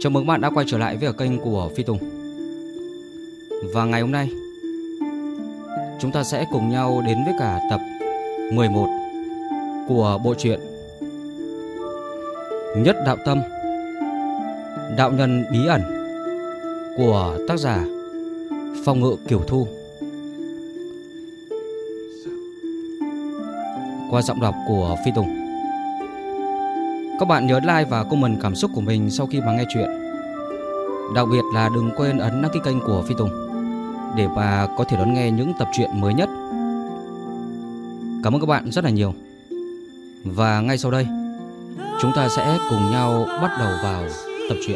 Chào mừng bạn đã quay trở lại với kênh của Phi Tùng. Và ngày hôm nay chúng ta sẽ cùng nhau đến với cả tập 11 của bộ truyện Nhất Đạo Tâm, Đạo Nhân Bí Ẩn của tác giả Phong Ngự Kiều Thu, qua giọng đọc của Phi Tùng. Các bạn nhớ like và comment cảm xúc của mình sau khi mà nghe chuyện. Đặc biệt là đừng quên ấn đăng ký kênh của Phi Tùng để mà có thể đón nghe những tập truyện mới nhất. Cảm ơn các bạn rất là nhiều. Và ngay sau đây chúng ta sẽ cùng nhau bắt đầu vào tập truyện.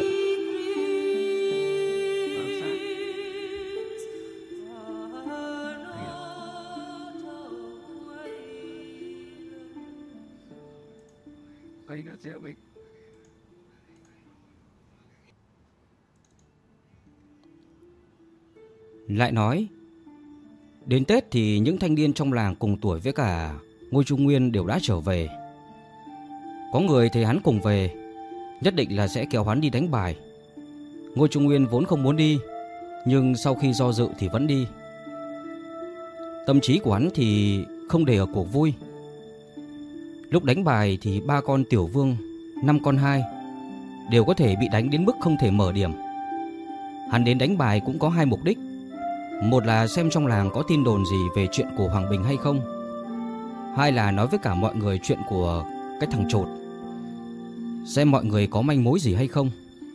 Lại nói, đến Tết thì những thanh niên trong làng cùng tuổi với cả Ngô Trung Nguyên đều đã trở về. Có người thấy hắn cùng về, nhất định là sẽ kéo hắn đi đánh bài. Ngô Trung Nguyên vốn không muốn đi, nhưng sau khi do dự thì vẫn đi. Tâm trí của hắn thì không để ở cuộc vui. Lúc đánh bài thì 3 con tiểu vương, 5 con hai đều có thể bị đánh đến mức không thể mở điểm. Hắn đến đánh bài cũng có 2 mục đích. Một là xem trong làng có tin đồn gì về chuyện của Hoàng Bình hay không. Hai là nói với cả mọi người chuyện của cái thằng Chột, xem mọi người có manh mối gì hay không.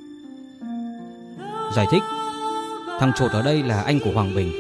Giải thích, thằng Chột ở đây là anh của Hoàng Bình.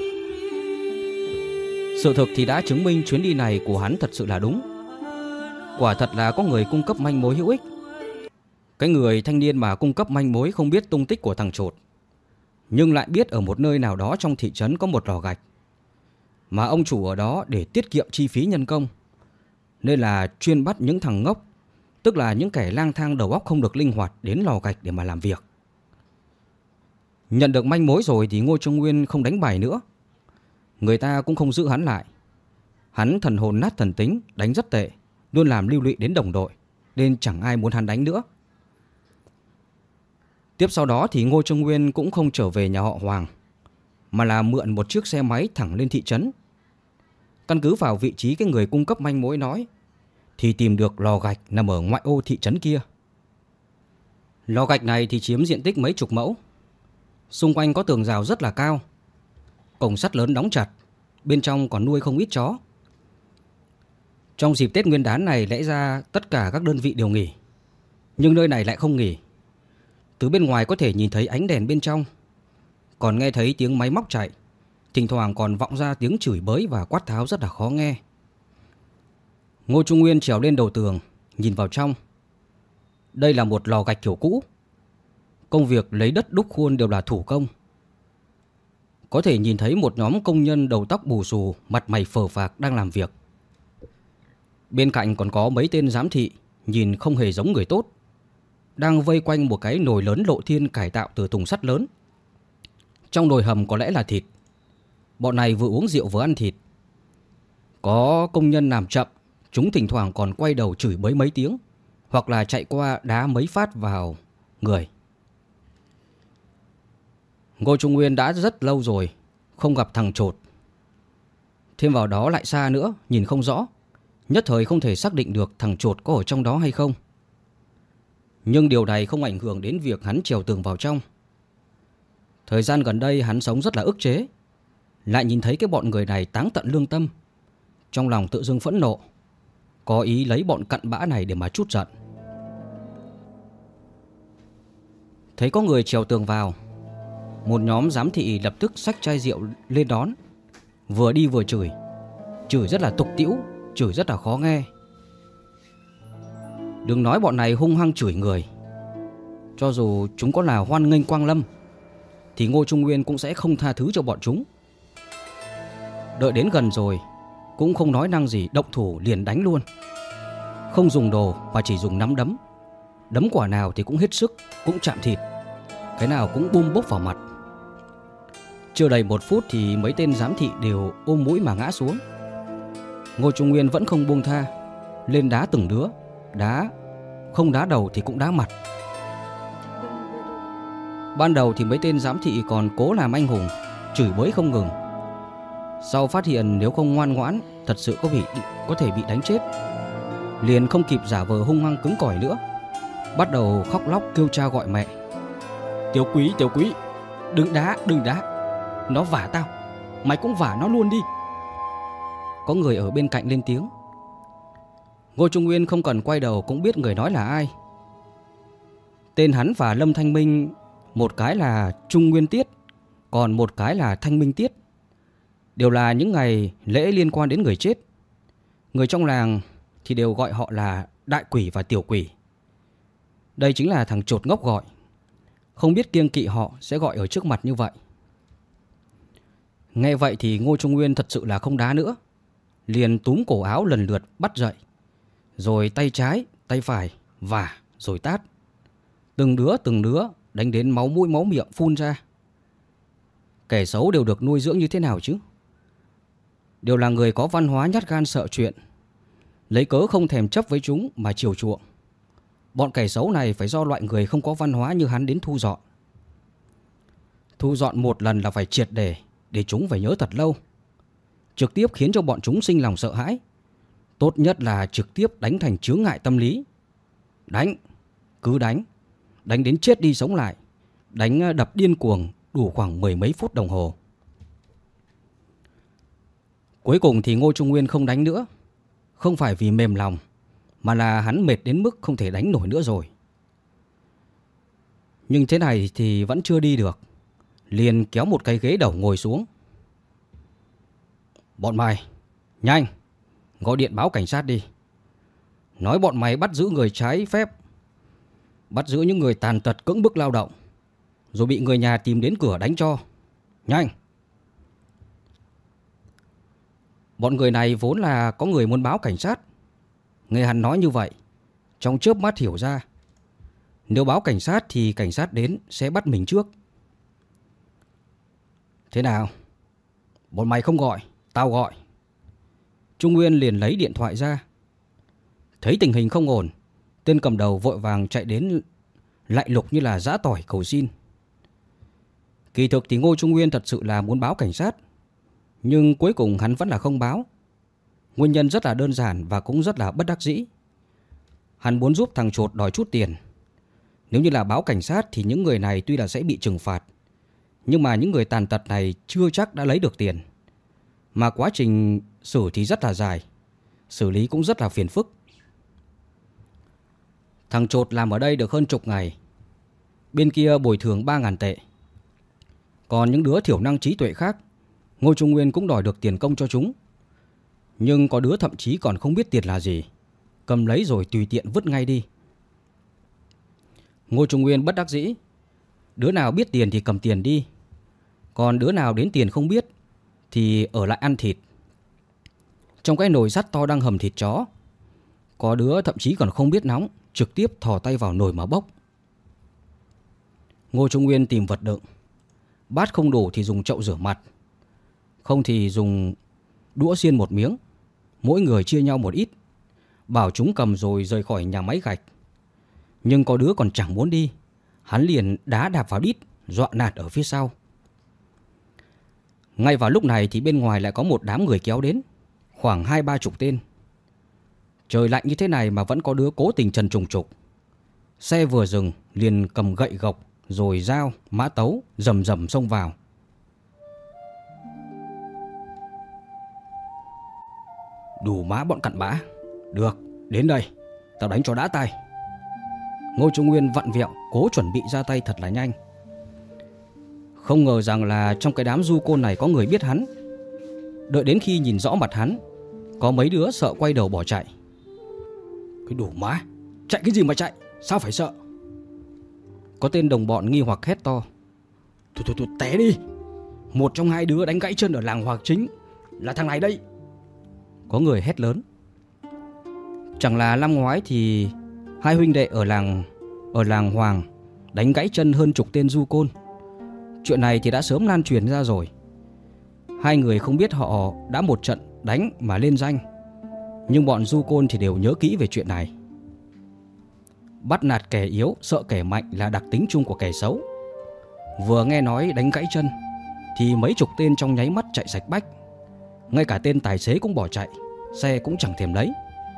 Sự thực thì đã chứng minh chuyến đi này của hắn thật sự là đúng. Quả thật là có người cung cấp manh mối hữu ích. Cái người thanh niên mà cung cấp manh mối không biết tung tích của thằng Chột, nhưng lại biết ở một nơi nào đó trong thị trấn có một lò gạch, mà ông chủ ở đó để tiết kiệm chi phí nhân công, nên là chuyên bắt những thằng ngốc, tức là những kẻ lang thang đầu óc không được linh hoạt, đến lò gạch để mà làm việc. Nhận được manh mối rồi thì Ngô Trung Nguyên không đánh bài nữa. Người ta cũng không giữ hắn lại. Hắn thần hồn nát thần tính, đánh rất tệ, luôn làm lưu lụy đến đồng đội, nên chẳng ai muốn hắn đánh nữa. Tiếp sau đó thì Ngô Trung Nguyên cũng không trở về nhà họ Hoàng, mà là mượn một chiếc xe máy thẳng lên thị trấn. Căn cứ vào vị trí cái người cung cấp manh mối nói, thì tìm được lò gạch nằm ở ngoại ô thị trấn kia. Lò gạch này thì chiếm diện tích mấy chục mẫu. Xung quanh có tường rào rất là cao, cổng sắt lớn đóng chặt, bên trong còn nuôi không ít chó. Trong dịp Tết Nguyên đán này lẽ ra tất cả các đơn vị đều nghỉ, nhưng nơi này lại không nghỉ. Từ bên ngoài có thể nhìn thấy ánh đèn bên trong, còn nghe thấy tiếng máy móc chạy, thỉnh thoảng còn vọng ra tiếng chửi bới và quát tháo rất là khó nghe. Ngô Trung Nguyên trèo lên đầu tường, nhìn vào trong. Đây là một lò gạch kiểu cũ. Công việc lấy đất đúc khuôn đều là thủ công. Có thể nhìn thấy một nhóm công nhân đầu tóc bù xù, mặt mày phờ phạc đang làm việc. Bên cạnh còn có mấy tên giám thị, nhìn không hề giống người tốt, đang vây quanh một cái nồi lớn lộ thiên cải tạo từ thùng sắt lớn. Trong nồi hầm có lẽ là thịt. Bọn này vừa uống rượu vừa ăn thịt. Có công nhân làm chậm, chúng thỉnh thoảng còn quay đầu chửi bới mấy tiếng, hoặc là chạy qua đá mấy phát vào người. Ngô Trung Nguyên đã rất lâu rồi không gặp thằng Chột. Thêm vào đó lại xa nữa, nhìn không rõ, nhất thời không thể xác định được thằng Chột có ở trong đó hay không. Nhưng điều này không ảnh hưởng đến việc hắn trèo tường vào trong. Thời gian gần đây hắn sống rất là ức chế, lại nhìn thấy cái bọn người này táng tận lương tâm, trong lòng tự dưng phẫn nộ, có ý lấy bọn cặn bã này để mà trút giận. Thấy có người trèo tường vào, một nhóm giám thị lập tức xách chai rượu lên đón, vừa đi vừa chửi. Chửi rất là tục tĩu, chửi rất là khó nghe. Đừng nói bọn này hung hăng chửi người, cho dù chúng có là hoan nghênh Quang Lâm thì Ngô Trung Nguyên cũng sẽ không tha thứ cho bọn chúng. Đợi đến gần rồi cũng không nói năng gì, động thủ liền đánh luôn. Không dùng đồ mà chỉ dùng nắm đấm. Đấm quả nào thì cũng hết sức, cũng chạm thịt, cái nào cũng bum bốc vào mặt. Chưa đầy 1 phút thì mấy tên giám thị đều ôm mũi mà ngã xuống. Ngô Trung Nguyên vẫn không buông tha, lên đá từng đứa. Đá, không đá đầu thì cũng đá mặt. Ban đầu thì mấy tên giám thị còn cố làm anh hùng, chửi bới không ngừng. Sau phát hiện nếu không ngoan ngoãn, thật sự có thể bị đánh chết, liền không kịp giả vờ hung hăng cứng cỏi nữa, bắt đầu khóc lóc kêu cha gọi mẹ. Tiểu Quý, đừng đá, nó vả tao, mày cũng vả nó luôn đi. Có người ở bên cạnh lên tiếng. Ngô Trung Nguyên không cần quay đầu cũng biết người nói là ai. Tên hắn và Lâm Thanh Minh, một cái là Trung Nguyên Tiết, còn một cái là Thanh Minh Tiết, đều là những ngày lễ liên quan đến người chết. Người trong làng thì đều gọi họ là Đại Quỷ và Tiểu Quỷ. Đây chính là thằng chột ngốc gọi, không biết kiêng kỵ họ sẽ gọi ở trước mặt như vậy. Nghe vậy thì Ngô Trung Nguyên thật sự là không đá nữa, liền túm cổ áo lần lượt bắt dậy, rồi tay trái, tay phải vả rồi tát. Từng đứa đánh đến máu mũi máu miệng phun ra. Kẻ xấu đều được nuôi dưỡng như thế nào chứ? Đều là người có văn hóa nhát gan sợ chuyện, lấy cớ không thèm chấp với chúng mà chiều chuộng. Bọn kẻ xấu này phải do loại người không có văn hóa như hắn đến thu dọn. Thu dọn một lần là phải triệt để chúng phải nhớ thật lâu. Trực tiếp khiến cho bọn chúng sinh lòng sợ hãi. Tốt nhất là trực tiếp đánh thành chướng ngại tâm lý. Cứ đánh đến chết đi sống lại, đánh đập điên cuồng đủ khoảng 10 mấy phút đồng hồ. Cuối cùng thì Ngô Trung Nguyên không đánh nữa. Không phải vì mềm lòng, mà là hắn mệt đến mức không thể đánh nổi nữa rồi. Nhưng thế này thì vẫn chưa đi được, liền kéo một cái ghế đầu ngồi xuống. Bọn mày, nhanh, gọi điện báo cảnh sát đi. Nói bọn mày bắt giữ người trái phép, bắt giữ những người tàn tật cưỡng bức lao động, rồi bị người nhà tìm đến cửa đánh cho. Nhanh! Bọn người này vốn là có người muốn báo cảnh sát. Nghe hắn nói như vậy, trong chớp mắt hiểu ra, nếu báo cảnh sát thì cảnh sát đến sẽ bắt mình trước. Thế nào? Bọn mày không gọi, tao gọi. Trung Nguyên liền lấy điện thoại ra. Thấy tình hình không ổn, tên cầm đầu vội vàng chạy đến lạy lục như là giã tỏi cầu xin. Kỳ thực thì Ngô Trung Nguyên thật sự là muốn báo cảnh sát, nhưng cuối cùng hắn vẫn là không báo. Nguyên nhân rất là đơn giản và cũng rất là bất đắc dĩ. Hắn muốn giúp thằng chột đòi chút tiền. Nếu như là báo cảnh sát thì những người này tuy là sẽ bị trừng phạt, nhưng mà những người tàn tật này chưa chắc đã lấy được tiền. Mà quá trình xử thì rất là dài, xử lý cũng rất là phiền phức. Thằng chột làm ở đây được hơn chục ngày. Bên kia bồi thường 3.000 tệ. Còn những đứa thiểu năng trí tuệ khác, Ngô Trung Nguyên cũng đòi được tiền công cho chúng. Nhưng có đứa thậm chí còn không biết tiền là gì, cầm lấy rồi tùy tiện vứt ngay đi. Ngô Trung Nguyên bất đắc dĩ. Đứa nào biết tiền thì cầm tiền đi, còn đứa nào đến tiền không biết thì ở lại ăn thịt. Trong cái nồi sắt to đang hầm thịt chó, có đứa thậm chí còn không biết nóng, trực tiếp thò tay vào nồi mà bốc. Ngô Trung Nguyên tìm vật đựng. Bát không đủ thì dùng chậu rửa mặt, không thì dùng đũa xiên một miếng, mỗi người chia nhau một ít, bảo chúng cầm rồi rời khỏi nhà máy gạch. Nhưng có đứa còn chẳng muốn đi, hắn liền đá đạp vào đít, dọa nạt ở phía sau. Ngay vào lúc này thì bên ngoài lại có một đám người kéo đến, khoảng 20-30 tên. Trời lạnh như thế này mà vẫn có đứa cố tình trần trùng trục. Xe vừa dừng liền cầm gậy gộc rồi dao, mã tấu rầm rầm xông vào. Đủ má bọn cặn bã. Được, đến đây, tao đánh cho đã tay. Ngô Trung Nguyên vặn vẹo cố chuẩn bị ra tay thật là nhanh. Không ngờ rằng là trong cái đám du côn này có người biết hắn. Đợi đến khi nhìn rõ mặt hắn, có mấy đứa sợ quay đầu bỏ chạy. Cái đủ má, chạy cái gì mà chạy, sao phải sợ? Có tên đồng bọn nghi hoặc hét to. Thôi té đi, một trong hai đứa đánh gãy chân ở làng Hoàng Chính là thằng này đây. Có người hét lớn. Chẳng là năm ngoái thì hai huynh đệ ở làng Hoàng đánh gãy chân hơn chục tên du côn. Chuyện này thì đã sớm lan truyền ra rồi. Hai người không biết họ đã một trận đánh mà lên danh, nhưng bọn du côn thì đều nhớ kỹ về chuyện này. Bắt nạt kẻ yếu, sợ kẻ mạnh là đặc tính chung của kẻ xấu. Vừa nghe nói đánh gãy chân thì mấy chục tên trong nháy mắt chạy sạch bách. Ngay cả tên tài xế cũng bỏ chạy, xe cũng chẳng thèm lấy.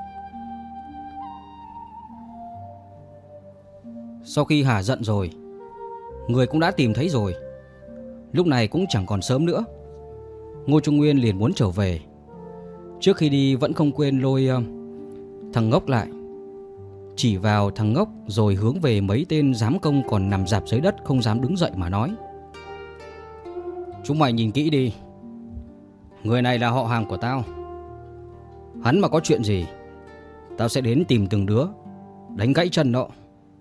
Sau khi hả giận rồi, người cũng đã tìm thấy rồi, lúc này cũng chẳng còn sớm nữa. Ngô Trung Nguyên liền muốn trở về. Trước khi đi vẫn không quên lôi thằng ngốc lại, chỉ vào thằng ngốc rồi hướng về mấy tên giám công còn nằm rạp dưới đất không dám đứng dậy mà nói: chúng mày nhìn kỹ đi, người này là họ hàng của tao. Hắn mà có chuyện gì, tao sẽ đến tìm từng đứa, đánh gãy chân nó.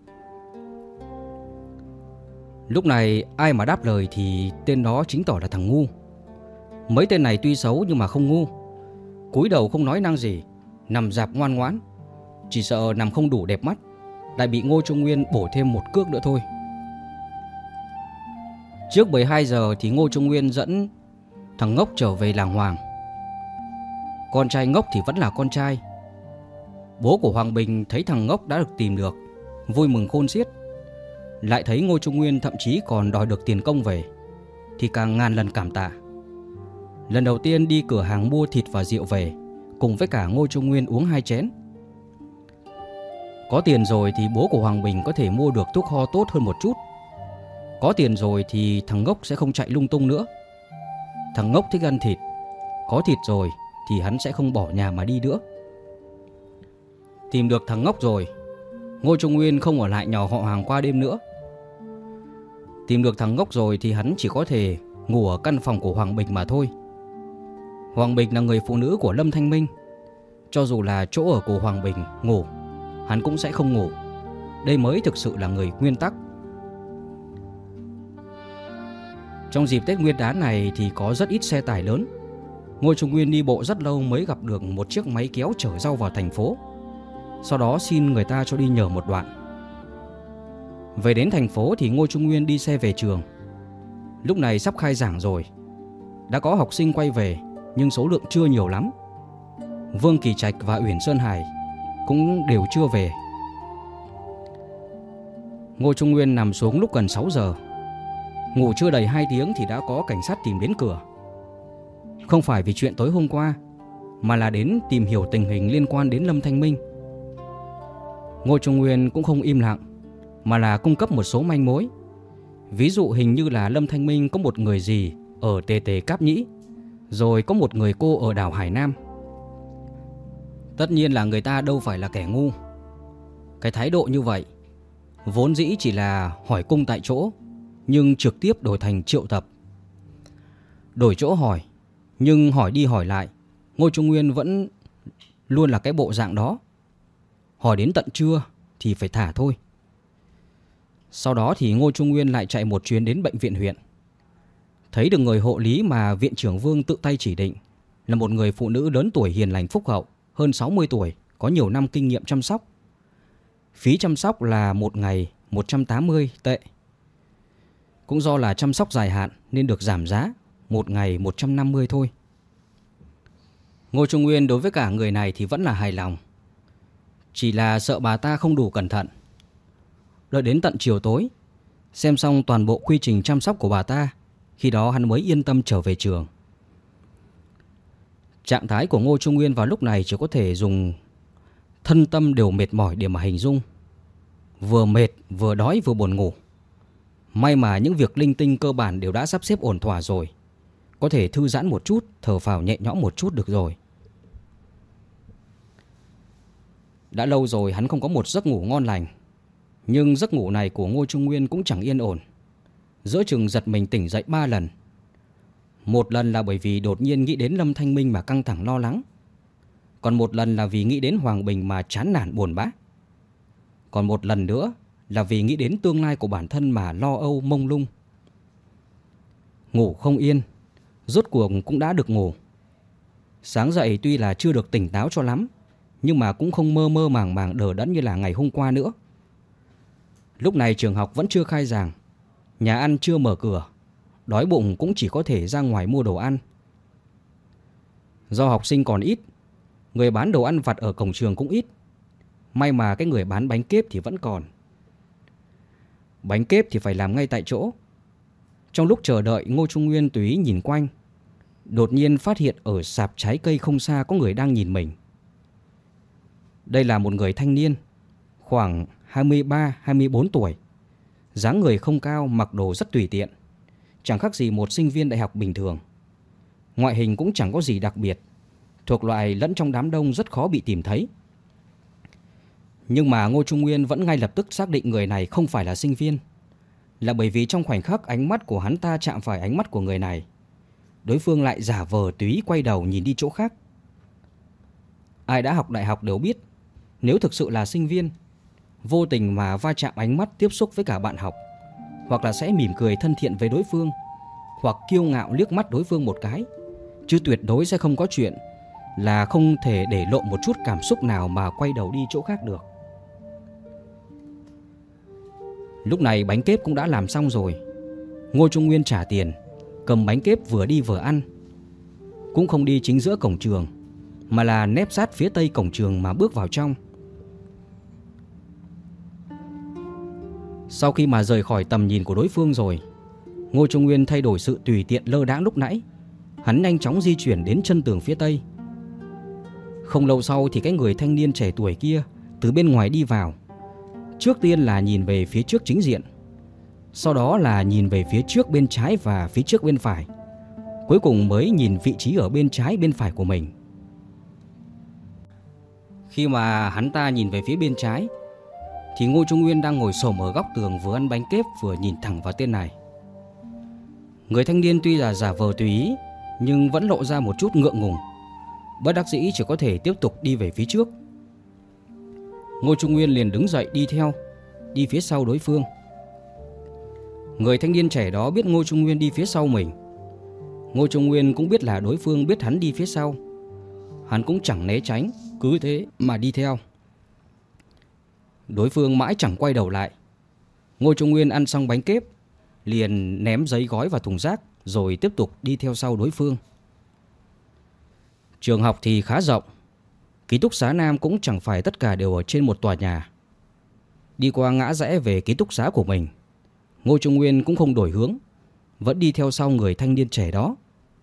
Lúc này ai mà đáp lời thì tên đó chính tỏ là thằng ngu. Mấy tên này tuy xấu nhưng mà không ngu, cúi đầu không nói năng gì, nằm rạp ngoan ngoãn. Chỉ sợ nằm không đủ đẹp mắt, lại bị Ngô Trung Nguyên bổ thêm một cước nữa thôi. Trước 12 giờ thì Ngô Trung Nguyên dẫn thằng ngốc trở về làng Hoàng. Con trai ngốc thì vẫn là con trai. Bố của Hoàng Bình thấy thằng ngốc đã được tìm được, vui mừng khôn xiết. Lại thấy Ngô Trung Nguyên thậm chí còn đòi được tiền công về, thì càng ngàn lần cảm tạ. Lần đầu tiên đi cửa hàng mua thịt và rượu về, cùng với cả Ngô Trung Nguyên uống 2 chén. Có tiền rồi thì bố của Hoàng Bình có thể mua được thuốc ho tốt hơn một chút. Có tiền rồi thì thằng ngốc sẽ không chạy lung tung nữa. Thằng ngốc thích ăn thịt, có thịt rồi thì hắn sẽ không bỏ nhà mà đi nữa. Tìm được thằng ngốc rồi, Ngô Trung Nguyên không ở lại nhà họ hàng qua đêm nữa. Tìm được thằng ngốc rồi thì hắn chỉ có thể ngủ ở căn phòng của Hoàng Bình mà thôi. Hoàng Bình là người phụ nữ của Lâm Thanh Minh, cho dù là chỗ ở của Hoàng Bình ngủ, hắn cũng sẽ không ngủ. Đây mới thực sự là người nguyên tắc. Trong dịp Tết Nguyên đán này thì có rất ít xe tải lớn. Ngô Trung Nguyên đi bộ rất lâu mới gặp được một chiếc máy kéo chở rau vào thành phố. Sau đó xin người ta cho đi nhờ một đoạn. Về đến thành phố thì Ngô Trung Nguyên đi xe về trường. Lúc này sắp khai giảng rồi, đã có học sinh quay về nhưng số lượng chưa nhiều lắm. Vương Kỳ Trạch và Uyển Sơn Hải cũng đều chưa về. Ngô Trung Nguyên nằm xuống lúc gần 6 giờ. Ngủ chưa đầy 2 tiếng thì đã có cảnh sát tìm đến cửa. Không phải vì chuyện tối hôm qua, mà là đến tìm hiểu tình hình liên quan đến Lâm Thanh Minh. Ngô Trung Nguyên cũng không im lặng, mà là cung cấp một số manh mối. Ví dụ hình như là Lâm Thanh Minh có một người gì ở Tề Tề Cáp Nhĩ, rồi có một người cô ở đảo Hải Nam. Tất nhiên là người ta đâu phải là kẻ ngu. Cái thái độ như vậy vốn dĩ chỉ là hỏi cung tại chỗ, nhưng trực tiếp đổi thành triệu tập. Đổi chỗ hỏi, nhưng hỏi đi hỏi lại, Ngô Trung Nguyên vẫn luôn là cái bộ dạng đó. Hỏi đến tận trưa thì phải thả thôi. Sau đó thì Ngô Trung Nguyên lại chạy một chuyến đến bệnh viện huyện. Thấy được người hộ lý mà viện trưởng Vương tự tay chỉ định, là một người phụ nữ lớn tuổi hiền lành phúc hậu, hơn 60 tuổi, có nhiều năm kinh nghiệm chăm sóc. Phí chăm sóc là một ngày 180 tệ. Cũng do là chăm sóc dài hạn nên được giảm giá, một ngày 150 thôi. Ngô Trung Nguyên đối với cả người này thì vẫn là hài lòng, chỉ là sợ bà ta không đủ cẩn thận. Đợi đến tận chiều tối, xem xong toàn bộ quy trình chăm sóc của bà ta, khi đó hắn mới yên tâm trở về trường. Trạng thái của Ngô Trung Nguyên vào lúc này chỉ có thể dùng thân tâm đều mệt mỏi để mà hình dung. Vừa mệt, vừa đói, vừa buồn ngủ. May mà những việc linh tinh cơ bản đều đã sắp xếp ổn thỏa rồi, có thể thư giãn một chút, thở phào nhẹ nhõm một chút được rồi. Đã lâu rồi hắn không có một giấc ngủ ngon lành. Nhưng giấc ngủ này của Ngô Trung Nguyên cũng chẳng yên ổn. Giữa chừng giật mình tỉnh dậy 3 lần. Một lần là bởi vì đột nhiên nghĩ đến Lâm Thanh Minh mà căng thẳng lo lắng. Còn một lần là vì nghĩ đến Hoàng Bình mà chán nản buồn bã. Còn một lần nữa là vì nghĩ đến tương lai của bản thân mà lo âu mông lung. Ngủ không yên, rốt cuộc cũng đã được ngủ. Sáng dậy tuy là chưa được tỉnh táo cho lắm, nhưng mà cũng không mơ mơ màng màng đờ đẫn như là ngày hôm qua nữa. Lúc này trường học vẫn chưa khai giảng, nhà ăn chưa mở cửa, đói bụng cũng chỉ có thể ra ngoài mua đồ ăn. Do học sinh còn ít, người bán đồ ăn vặt ở cổng trường cũng ít. May mà cái người bán bánh kếp thì vẫn còn. Bánh kếp thì phải làm ngay tại chỗ, Trong lúc chờ đợi, Ngô Trung Nguyên tùy ý nhìn quanh. Đột nhiên phát hiện ở sạp trái cây không xa có người đang nhìn mình. Đây là một người thanh niên, khoảng 23-24 tuổi. Dáng người không cao, mặc đồ rất tùy tiện, chẳng khác gì một sinh viên đại học bình thường. Ngoại hình cũng chẳng có gì đặc biệt, thuộc loại lẫn trong đám đông rất khó bị tìm thấy. Nhưng mà Ngô Trung Nguyên vẫn ngay lập tức xác định người này không phải là sinh viên, là bởi vì trong khoảnh khắc ánh mắt của hắn ta chạm phải ánh mắt của người này, đối phương lại giả vờ tùy ý quay đầu nhìn đi chỗ khác. Ai đã học đại học đều biết, nếu thực sự là sinh viên, vô tình mà va chạm ánh mắt tiếp xúc với cả bạn học, hoặc là sẽ mỉm cười thân thiện với đối phương, hoặc kiêu ngạo liếc mắt đối phương một cái, chứ tuyệt đối sẽ không có chuyện là không thể để lộ một chút cảm xúc nào mà quay đầu đi chỗ khác được. Lúc này bánh kếp cũng đã làm xong rồi. Ngô Trung Nguyên trả tiền, cầm bánh kếp vừa đi vừa ăn. Cũng không đi chính giữa cổng trường, mà là nép sát phía tây cổng trường mà bước vào trong. Sau khi mà rời khỏi tầm nhìn của đối phương rồi, Ngô Trung Nguyên thay đổi sự tùy tiện lơ đãng lúc nãy. Hắn nhanh chóng di chuyển đến chân tường phía tây. Không lâu sau thì cái người thanh niên trẻ tuổi kia từ bên ngoài đi vào. Trước tiên là nhìn về phía trước chính diện, sau đó là nhìn về phía trước bên trái và phía trước bên phải, cuối cùng mới nhìn vị trí ở bên trái bên phải của mình. Khi mà hắn ta nhìn về phía bên trái thì Ngô Trung Nguyên đang ngồi xổm ở góc tường, vừa ăn bánh kếp vừa nhìn thẳng vào tên này. Người thanh niên tuy là giả vờ tùy ý, nhưng vẫn lộ ra một chút ngượng ngùng. Bất đắc dĩ chỉ có thể tiếp tục đi về phía trước. Ngô Trung Nguyên liền đứng dậy đi theo, đi phía sau đối phương. Người thanh niên trẻ đó biết Ngô Trung Nguyên đi phía sau mình. Ngô Trung Nguyên cũng biết là đối phương biết hắn đi phía sau. Hắn cũng chẳng né tránh, cứ thế mà đi theo. Đối phương mãi chẳng quay đầu lại. Ngô Trung Nguyên ăn xong bánh kếp, liền ném giấy gói vào thùng rác, rồi tiếp tục đi theo sau đối phương. Trường học thì khá rộng, ký túc xá nam cũng chẳng phải tất cả đều ở trên một tòa nhà. Đi qua ngã rẽ về ký túc xá của mình, Ngô Trung Nguyên cũng không đổi hướng, vẫn đi theo sau người thanh niên trẻ đó.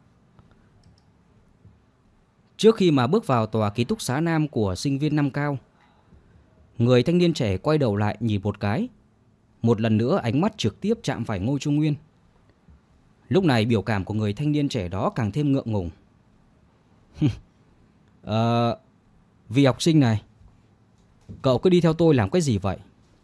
Trước khi mà bước vào tòa ký túc xá nam của sinh viên năm cao, người thanh niên trẻ quay đầu lại nhìn một cái. Một lần nữa ánh mắt trực tiếp chạm phải Ngô Trung Nguyên. Lúc này biểu cảm của người thanh niên trẻ đó càng thêm ngượng ngùng. Vị học sinh này, cậu cứ đi theo tôi làm cái gì vậy?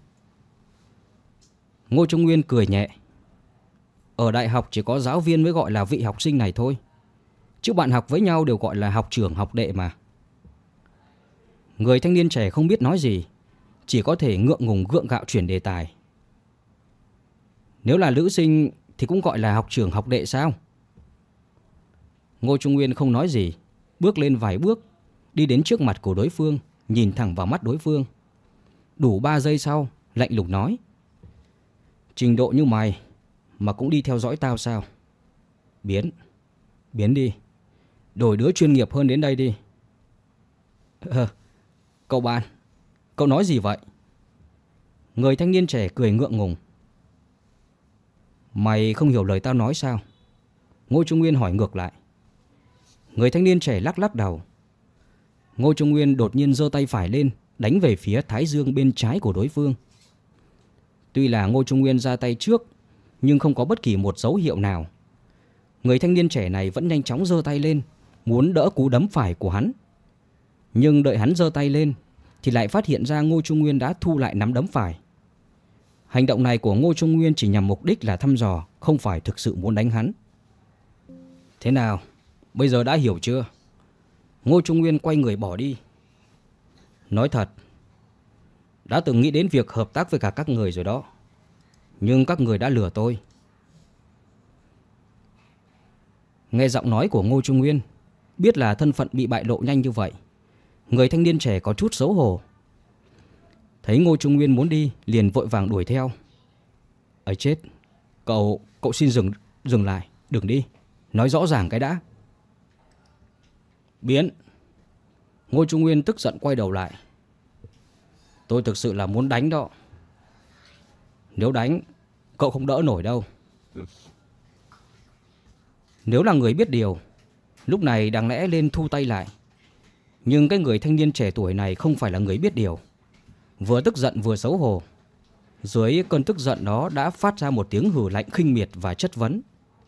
Ngô Trung Nguyên cười nhẹ. Ở đại học chỉ có giáo viên mới gọi là vị học sinh này thôi, chứ bạn học với nhau đều gọi là học trưởng học đệ mà. Người thanh niên trẻ không biết nói gì, chỉ có thể ngượng ngùng gượng gạo chuyển đề tài. Nếu là nữ sinh thì cũng gọi là học trưởng học đệ sao? Ngô Trung Nguyên không nói gì, bước lên vài bước, đi đến trước mặt của đối phương, nhìn thẳng vào mắt đối phương. Đủ 3 giây sau, lạnh lùng nói: Trình độ như mày mà cũng đi theo dõi tao sao? Biến đi, đổi đứa chuyên nghiệp hơn đến đây đi. Cậu bạn, cậu nói gì vậy? Người thanh niên trẻ cười ngượng ngùng. Mày không hiểu lời tao nói sao? Ngô Trung Nguyên hỏi ngược lại. Người thanh niên trẻ lắc lắc đầu. Ngô Trung Nguyên đột nhiên giơ tay phải lên, đánh về phía thái dương bên trái của đối phương. Tuy là Ngô Trung Nguyên ra tay trước, nhưng không có bất kỳ một dấu hiệu nào. Người thanh niên trẻ này vẫn nhanh chóng giơ tay lên, muốn đỡ cú đấm phải của hắn. Nhưng đợi hắn giơ tay lên thì lại phát hiện ra Ngô Trung Nguyên đã thu lại nắm đấm phải. Hành động này của Ngô Trung Nguyên chỉ nhằm mục đích là thăm dò, không phải thực sự muốn đánh hắn. Thế nào, bây giờ đã hiểu chưa? Ngô Trung Nguyên quay người bỏ đi. Nói thật, đã từng nghĩ đến việc hợp tác với cả các người rồi đó, nhưng các người đã lừa tôi. Nghe giọng nói của Ngô Trung Nguyên, biết là thân phận bị bại lộ nhanh như vậy, người thanh niên trẻ có chút xấu hổ. Thấy Ngô Trung Nguyên muốn đi, liền vội vàng đuổi theo. Ấy chết, cậu xin dừng lại, đừng đi, nói rõ ràng cái đã. Biến. Ngô Trung Nguyên tức giận quay đầu lại. Tôi thực sự là muốn đánh đó. Nếu đánh, cậu không đỡ nổi đâu. Nếu là người biết điều, lúc này đáng lẽ lên thu tay lại. Nhưng cái người thanh niên trẻ tuổi này không phải là người biết điều. Vừa tức giận vừa xấu hổ. Dưới cơn tức giận đó đã phát ra một tiếng hừ lạnh khinh miệt và chất vấn.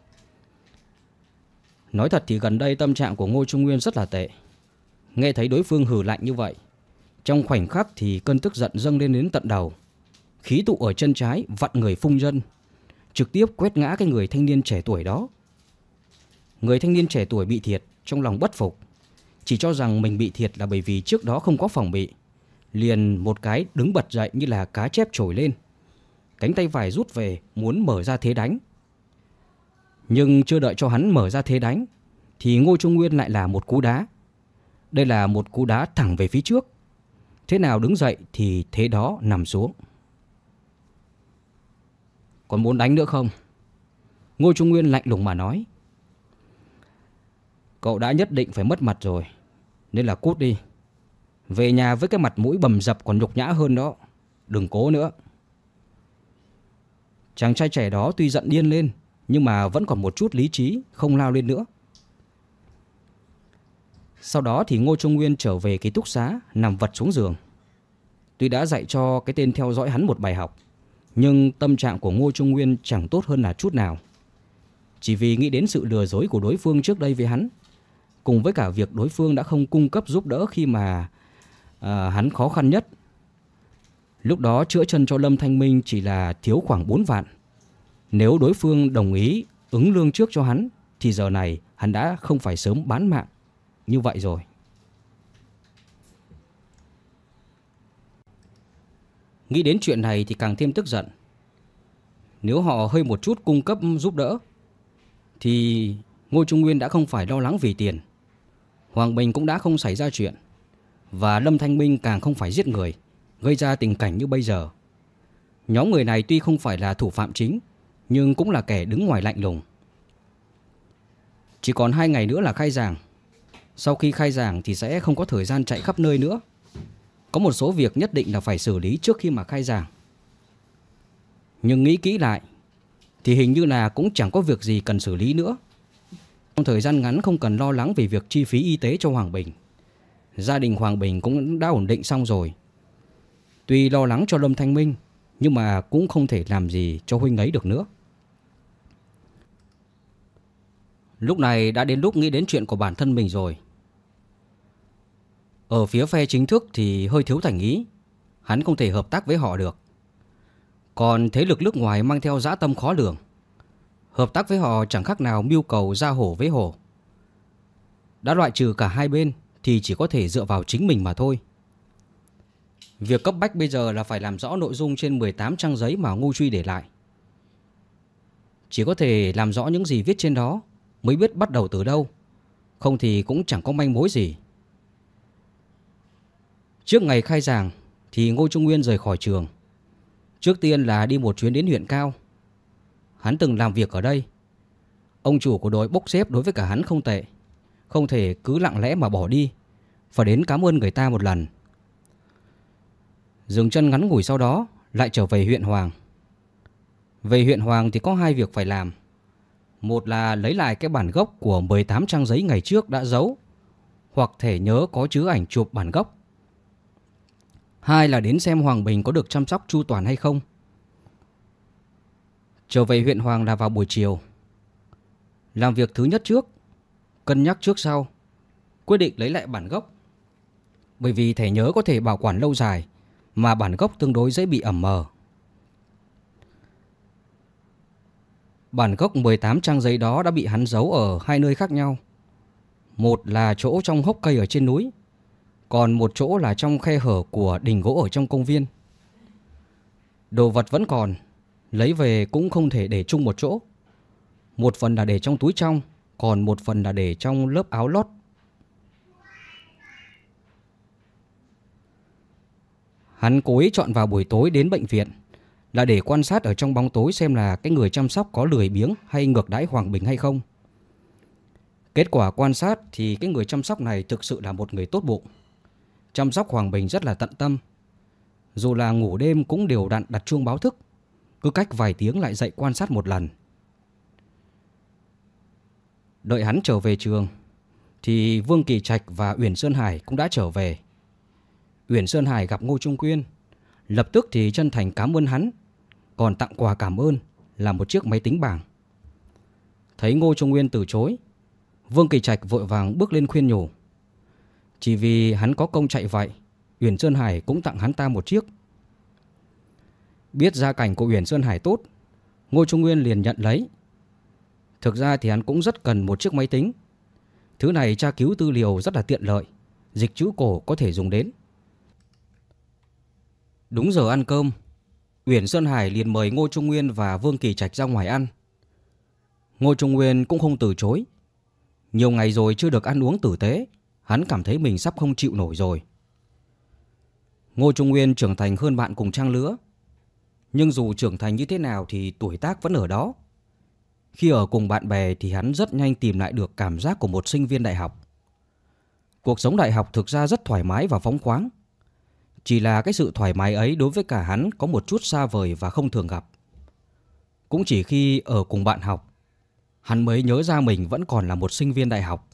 Nói thật thì gần đây tâm trạng của Ngô Trung Nguyên rất là tệ. Nghe thấy đối phương hừ lạnh như vậy, trong khoảnh khắc thì cơn tức giận dâng lên đến tận đầu. Khí tụ ở chân trái vặn người phung dân, trực tiếp quét ngã cái người thanh niên trẻ tuổi đó. Người thanh niên trẻ tuổi bị thiệt, trong lòng bất phục, chỉ cho rằng mình bị thiệt là bởi vì trước đó không có phòng bị. Liền một cái đứng bật dậy như là cá chép trồi lên, cánh tay phải rút về muốn mở ra thế đánh. Nhưng chưa đợi cho hắn mở ra thế đánh thì Ngô Trung Nguyên lại là một cú đá. Đây là một cú đá thẳng về phía trước. Thế nào đứng dậy thì thế đó nằm xuống. Còn muốn đánh nữa không? Ngô Trung Nguyên lạnh lùng mà nói. Cậu đã nhất định phải mất mặt rồi, nên là cút đi. Về nhà với cái mặt mũi bầm dập còn nhục nhã hơn đó. Đừng cố nữa. Chàng trai trẻ đó tuy giận điên lên, nhưng mà vẫn còn một chút lý trí, không lao lên nữa. Sau đó thì Ngô Trung Nguyên trở về ký túc xá, nằm vật xuống giường. Tuy đã dạy cho cái tên theo dõi hắn một bài học, nhưng tâm trạng của Ngô Trung Nguyên chẳng tốt hơn là chút nào. Chỉ vì nghĩ đến sự lừa dối của đối phương trước đây với hắn, cùng với cả việc đối phương đã không cung cấp giúp đỡ khi mà hắn khó khăn nhất. Lúc đó chữa chân cho Lâm Thanh Minh chỉ là thiếu khoảng 4 vạn. Nếu đối phương đồng ý ứng lương trước cho hắn thì giờ này hắn đã không phải sớm bán mạng như vậy rồi. Nghĩ đến chuyện này thì càng thêm tức giận. Nếu họ hơi một chút cung cấp giúp đỡ thì Ngô Trung Nguyên đã không phải lo lắng vì tiền. Hoàng Bình cũng đã không xảy ra chuyện, và Lâm Thanh Minh càng không phải giết người, gây ra tình cảnh như bây giờ. Nhóm người này tuy không phải là thủ phạm chính, nhưng cũng là kẻ đứng ngoài lạnh lùng. Chỉ còn 2 ngày nữa là khai giảng. Sau khi khai giảng thì sẽ không có thời gian chạy khắp nơi nữa. Có một số việc nhất định là phải xử lý trước khi mà khai giảng. Nhưng nghĩ kỹ lại thì hình như là cũng chẳng có việc gì cần xử lý nữa. Trong thời gian ngắn không cần lo lắng về việc chi phí y tế cho Hoàng Bình. Gia đình Hoàng Bình cũng đã ổn định xong rồi. Tuy lo lắng cho Lâm Thanh Minh, nhưng mà cũng không thể làm gì cho huynh ấy được nữa. Lúc này đã đến lúc nghĩ đến chuyện của bản thân mình rồi. Ở phía phe chính thức thì hơi thiếu thành ý, hắn không thể hợp tác với họ được. Còn thế lực nước ngoài mang theo dã tâm khó lường, hợp tác với họ chẳng khác nào mưu cầu ra hổ với hổ. Đã loại trừ cả hai bên thì chỉ có thể dựa vào chính mình mà thôi. Việc cấp bách bây giờ là phải làm rõ nội dung trên 18 trang giấy mà Ngô Truy để lại. Chỉ có thể làm rõ những gì viết trên đó mới biết bắt đầu từ đâu, không thì cũng chẳng có manh mối gì. Trước ngày khai giảng thì Ngô Trung Nguyên rời khỏi trường. Trước tiên là đi một chuyến đến huyện Cao. Hắn từng làm việc ở đây. Ông chủ của đội bốc xếp đối với cả hắn không tệ, không thể cứ lặng lẽ mà bỏ đi, phải đến cảm ơn người ta một lần. Dừng chân ngắn ngủi sau đó lại trở về huyện Hoàng. Về huyện Hoàng thì có 2 việc phải làm. Một là lấy lại cái bản gốc của 18 trang giấy ngày trước đã giấu, hoặc thẻ nhớ có chứa ảnh chụp bản gốc. 2 là đến xem Hoàng Bình có được chăm sóc chu toàn hay không. Trở về huyện Hoàng là vào buổi chiều. Làm việc thứ nhất trước, cân nhắc trước sau, quyết định lấy lại bản gốc. Bởi vì thẻ nhớ có thể bảo quản lâu dài, mà bản gốc tương đối dễ bị ẩm mờ. Bản gốc 18 trang giấy đó đã bị hắn giấu ở 2 nơi khác nhau. Một là chỗ trong hốc cây ở trên núi, còn một chỗ là trong khe hở của đình gỗ ở trong công viên. Đồ vật vẫn còn, lấy về cũng không thể để chung một chỗ. Một phần là để trong túi trong, còn một phần là để trong lớp áo lót. Hắn cố ý chọn vào buổi tối đến bệnh viện là để quan sát ở trong bóng tối xem là cái người chăm sóc có lười biếng hay ngược đãi Hoàng Bình hay không. Kết quả quan sát thì cái người chăm sóc này thực sự là một người tốt bụng, chăm sóc Hoàng Bình rất là tận tâm. Dù là ngủ đêm cũng đều đặn đặt chuông báo thức, cứ cách vài tiếng lại dậy quan sát một lần. Đợi hắn trở về trường thì Vương Kỳ Trạch và Uyển Sơn Hải cũng đã trở về. Uyển Sơn Hải gặp Ngô Trung Quyên, lập tức thì chân thành cảm ơn hắn, còn tặng quà cảm ơn là một chiếc máy tính bảng. Thấy Ngô Trung Nguyên từ chối, Vương Kỳ Trạch vội vàng bước lên khuyên nhủ. Chỉ vì hắn có công chạy vậy, Uyển Sơn Hải cũng tặng hắn ta một chiếc. Biết gia cảnh của Uyển Sơn Hải tốt, Ngô Trung Nguyên liền nhận lấy. Thực ra thì hắn cũng rất cần một chiếc máy tính. Thứ này tra cứu tư liệu rất là tiện lợi, dịch chữ cổ có thể dùng đến. Đúng giờ ăn cơm, Uyển Sơn Hải liền mời Ngô Trung Nguyên và Vương Kỳ Trạch ra ngoài ăn. Ngô Trung Nguyên cũng không từ chối. Nhiều ngày rồi chưa được ăn uống tử tế, hắn cảm thấy mình sắp không chịu nổi rồi. Ngô Trung Nguyên trưởng thành hơn bạn cùng trang lứa, nhưng dù trưởng thành như thế nào thì tuổi tác vẫn ở đó. Khi ở cùng bạn bè thì hắn rất nhanh tìm lại được cảm giác của một sinh viên đại học. Cuộc sống đại học thực ra rất thoải mái và phóng khoáng. Chỉ là cái sự thoải mái ấy đối với cả hắn có một chút xa vời và không thường gặp. Cũng chỉ khi ở cùng bạn học, hắn mới nhớ ra mình vẫn còn là một sinh viên đại học.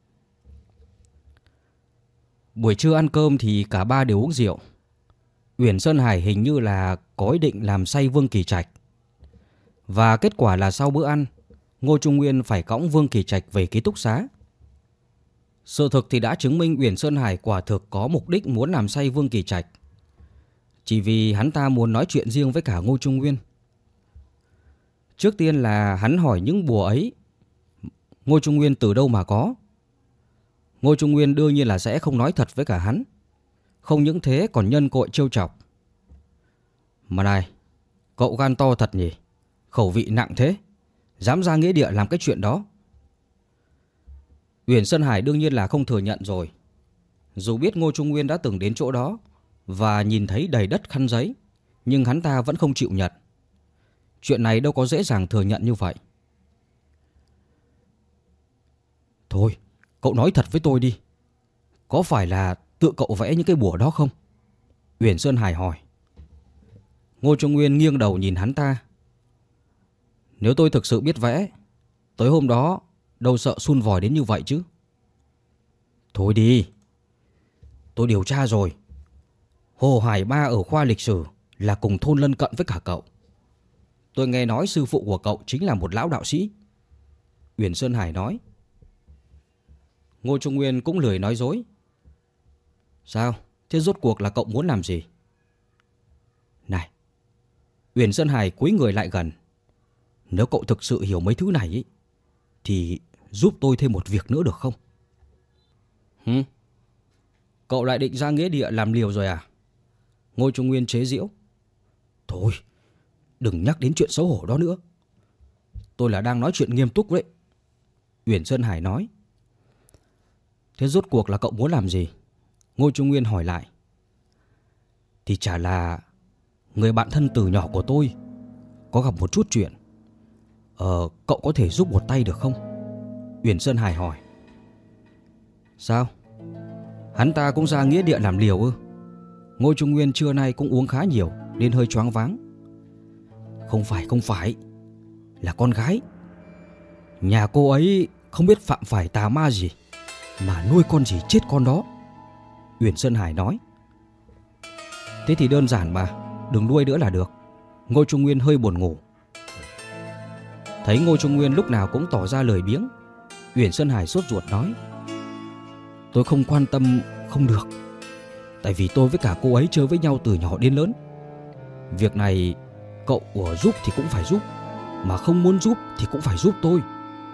Buổi trưa ăn cơm thì cả ba đều uống rượu. Uyển Sơn Hải hình như là có ý định làm say Vương Kỳ Trạch. Và kết quả là sau bữa ăn, Ngô Trung Nguyên phải cõng Vương Kỳ Trạch về ký túc xá. Sự thực thì đã chứng minh Uyển Sơn Hải quả thực có mục đích muốn làm say Vương Kỳ Trạch. Chỉ vì hắn ta muốn nói chuyện riêng với cả Ngô Trung Nguyên. Trước tiên là hắn hỏi những bùa ấy Ngô Trung Nguyên từ đâu mà có. Ngô Trung Nguyên đương nhiên là sẽ không nói thật với cả hắn. Không những thế còn nhân cội trêu chọc. Mà này, cậu gan to thật nhỉ, khẩu vị nặng thế, dám ra nghĩa địa làm cái chuyện đó. Uyển Sơn Hải đương nhiên là không thừa nhận rồi. Dù biết Ngô Trung Nguyên đã từng đến chỗ đó và nhìn thấy đầy đất khăn giấy, nhưng hắn ta vẫn không chịu nhận. Chuyện này đâu có dễ dàng thừa nhận như vậy. Thôi, cậu nói thật với tôi đi, có phải là tự cậu vẽ những cái bùa đó không? Uyển Sơn Hải hỏi. Ngô Trung Nguyên nghiêng đầu nhìn hắn ta. Nếu tôi thực sự biết vẽ, tới hôm đó đâu sợ sun vòi đến như vậy chứ. Thôi đi, tôi điều tra rồi. Hồ Hải Ba ở khoa lịch sử là cùng thôn lân cận với cả cậu. Tôi nghe nói sư phụ của cậu chính là một lão đạo sĩ. Uyển Sơn Hải nói. Ngô Trung Nguyên cũng lười nói dối. Sao? Thế rốt cuộc là cậu muốn làm gì? Này, Uyển Sơn Hải cúi người lại gần. Nếu cậu thực sự hiểu mấy thứ này ý, thì giúp tôi thêm một việc nữa được không? Cậu lại định ra nghĩa địa làm liều rồi à? Ngô Trung Nguyên chế giễu. Thôi, đừng nhắc đến chuyện xấu hổ đó nữa. Tôi là đang nói chuyện nghiêm túc đấy. Uyển Sơn Hải nói. Thế rốt cuộc là cậu muốn làm gì? Ngô Trung Nguyên hỏi lại. Thì chả là người bạn thân từ nhỏ của tôi có gặp một chút chuyện. Cậu có thể giúp một tay được không? Uyển Sơn Hải hỏi. Sao? Hắn ta cũng ra nghĩa địa làm liều ư? Ngô Trung Nguyên trưa nay cũng uống khá nhiều nên hơi choáng váng. Không phải, là con gái. Nhà cô ấy không biết phạm phải tà ma gì mà nuôi con gì chết con đó. Uyển Sơn Hải nói. Thế thì đơn giản mà, đừng nuôi nữa là được. Ngô Trung Nguyên hơi buồn ngủ. Thấy Ngô Trung Nguyên lúc nào cũng tỏ ra lười biếng, Uyển Sơn Hải sốt ruột nói. Tôi không quan tâm không được. Tại vì tôi với cả cô ấy chơi với nhau từ nhỏ đến lớn. Việc này cậu giúp thì cũng phải giúp, mà không muốn giúp thì cũng phải giúp tôi.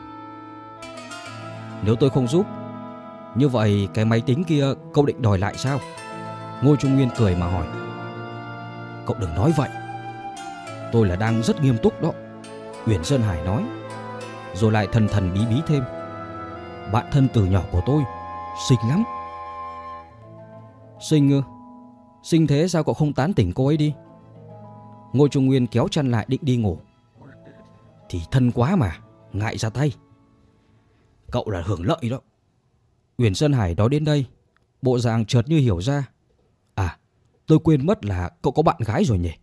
Nếu tôi không giúp, như vậy cái máy tính kia cậu định đòi lại sao? Ngô Trung Nguyên cười mà hỏi. Cậu đừng nói vậy, tôi là đang rất nghiêm túc đó. Uyển Sơn Hải nói. Rồi lại thần thần bí bí thêm. Bạn thân từ nhỏ của tôi xinh lắm. Xinh ư? Xinh thế sao cậu không tán tỉnh cô ấy đi? Ngô Trung Nguyên kéo chăn lại định đi ngủ. Thì thân quá mà, ngại ra tay. Cậu là hưởng lợi đó. Uyển Sơn Hải nói đến đây, bộ dạng chợt như hiểu ra. À, tôi quên mất là cậu có bạn gái rồi nhỉ?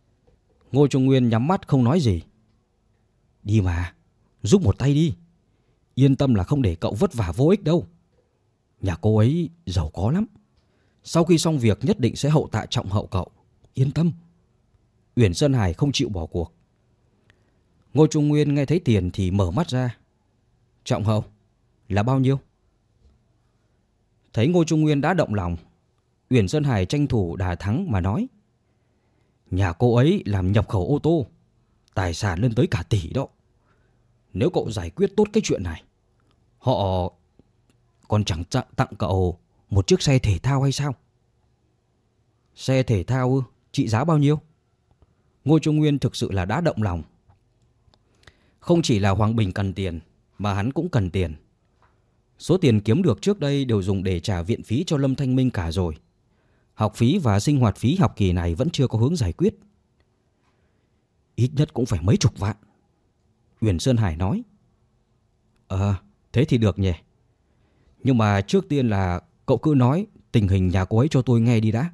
Ngô Trung Nguyên nhắm mắt không nói gì. Đi mà, giúp một tay đi. Yên tâm là không để cậu vất vả vô ích đâu. Nhà cô ấy giàu có lắm. Sau khi xong việc nhất định sẽ hậu tạ trọng hậu cậu. Yên tâm. Uyển Sơn Hải không chịu bỏ cuộc. Ngô Trung Nguyên nghe thấy tiền thì mở mắt ra. Trọng hậu là bao nhiêu? Thấy Ngô Trung Nguyên đã động lòng, Uyển Sơn Hải tranh thủ đà thắng mà nói. Nhà cô ấy làm nhập khẩu ô tô, tài sản lên tới cả tỷ đó. Nếu cậu giải quyết tốt cái chuyện này, họ còn chẳng tặng cậu một chiếc xe thể thao hay sao? Xe thể thao ư? Trị giá bao nhiêu? Ngô Trung Nguyên thực sự là đã động lòng. Không chỉ là Hoàng Bình cần tiền, mà hắn cũng cần tiền. Số tiền kiếm được trước đây đều dùng để trả viện phí cho Lâm Thanh Minh cả rồi. Học phí và sinh hoạt phí học kỳ này vẫn chưa có hướng giải quyết. Ít nhất cũng phải mấy chục vạn. Uyển Sơn Hải nói. Thế thì được nhỉ. Nhưng mà trước tiên là cậu cứ nói tình hình nhà cô ấy cho tôi nghe đi đã.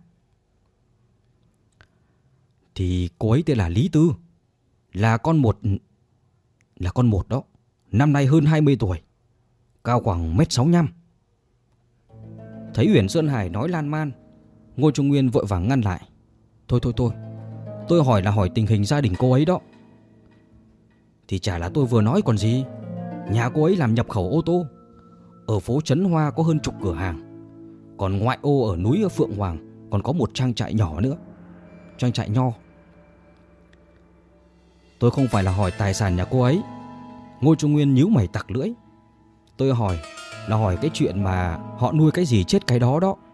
Thì cô ấy tên là Lý Tư, là con một đó. Năm nay hơn 20 tuổi, cao khoảng 1m65. Thấy Uyển Sơn Hải nói lan man, Ngô Trung Nguyên vội vàng ngăn lại. Thôi, tôi hỏi là hỏi tình hình gia đình cô ấy đó. Thì chả là tôi vừa nói còn gì. Nhà cô ấy làm nhập khẩu ô tô. Ở phố Trấn Hoa có hơn chục cửa hàng. Còn ngoại ô ở núi Phượng Hoàng còn có một trang trại nhỏ nữa, trang trại nho. Tôi không phải là hỏi tài sản nhà cô ấy. Ngô Trung Nguyên nhíu mày tặc lưỡi. Tôi hỏi là hỏi cái chuyện mà họ nuôi cái gì chết cái đó đó.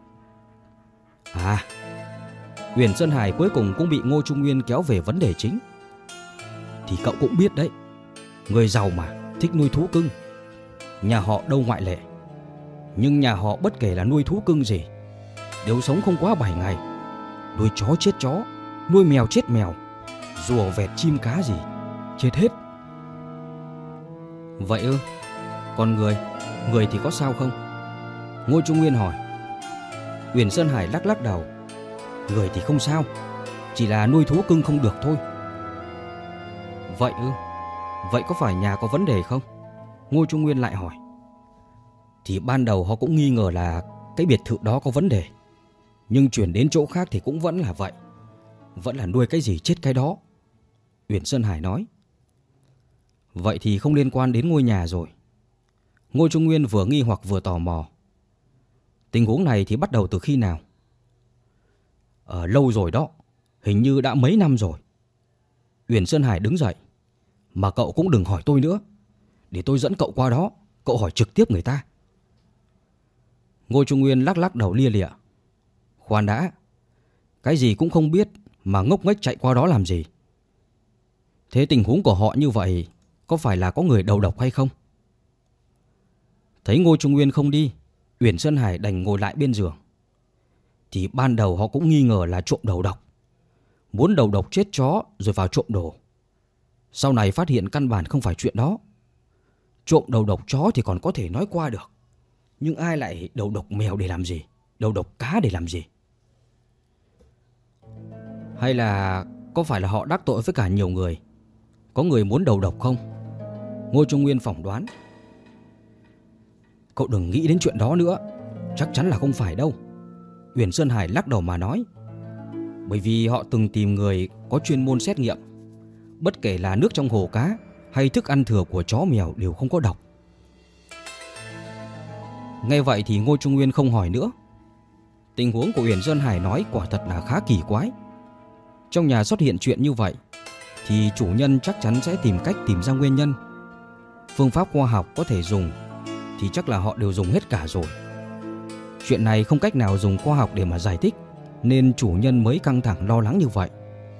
Uyển Sơn Hải cuối cùng cũng bị Ngô Trung Nguyên kéo về vấn đề chính. Thì cậu cũng biết đấy, người giàu mà thích nuôi thú cưng. Nhà họ đâu ngoại lệ. Nhưng nhà họ bất kể là nuôi thú cưng gì, đều sống không quá 7 ngày. Nuôi chó chết chó, nuôi mèo chết mèo, rùa vẹt chim cá gì chết hết. Vậy ư? Còn người thì có sao không? Ngô Trung Nguyên hỏi. Uyển Sơn Hải lắc lắc đầu. Người thì không sao, chỉ là nuôi thú cưng không được thôi. Vậy ư? Vậy có phải nhà có vấn đề không? Ngô Trung Nguyên lại hỏi. Thì ban đầu họ cũng nghi ngờ là cái biệt thự đó có vấn đề, nhưng chuyển đến chỗ khác thì cũng vẫn là vậy. Vẫn là nuôi cái gì chết cái đó. Uyển Sơn Hải nói. Vậy thì không liên quan đến ngôi nhà rồi. Ngô Trung Nguyên vừa nghi hoặc vừa tò mò. Tình huống này thì bắt đầu từ khi nào? Lâu rồi đó, hình như đã mấy năm rồi. Uyển Sơn Hải đứng dậy. Mà cậu cũng đừng hỏi tôi nữa, để tôi dẫn cậu qua đó, cậu hỏi trực tiếp người ta. Ngô Trung Nguyên lắc lắc đầu lia lịa. Khoan đã, cái gì cũng không biết mà ngốc nghếch chạy qua đó làm gì? Thế tình huống của họ như vậy, có phải là có người đầu độc hay không? Thấy Ngô Trung Nguyên không đi, Uyển Sơn Hải đành ngồi lại bên giường. Thì ban đầu họ cũng nghi ngờ là trộm đầu độc, muốn đầu độc chết chó rồi vào trộm đồ. Sau này phát hiện căn bản không phải chuyện đó. Trộm đầu độc chó thì còn có thể nói qua được, nhưng ai lại đầu độc mèo để làm gì, đầu độc cá để làm gì? Hay là có phải là họ đắc tội với cả nhiều người, có người muốn đầu độc không? Ngô Trung Nguyên phỏng đoán. Cậu đừng nghĩ đến chuyện đó nữa, chắc chắn là không phải đâu. Uyển Sơn Hải lắc đầu mà nói. Bởi vì họ từng tìm người có chuyên môn xét nghiệm, bất kể là nước trong hồ cá hay thức ăn thừa của chó mèo đều không có độc. Nghe vậy thì Ngô Trung Nguyên không hỏi nữa. Tình huống của Uyển Sơn Hải nói quả thật là khá kỳ quái. Trong nhà xuất hiện chuyện như vậy thì chủ nhân chắc chắn sẽ tìm cách tìm ra nguyên nhân. Phương pháp khoa học có thể dùng thì chắc là họ đều dùng hết cả rồi. Chuyện này không cách nào dùng khoa học để mà giải thích, nên chủ nhân mới căng thẳng lo lắng như vậy.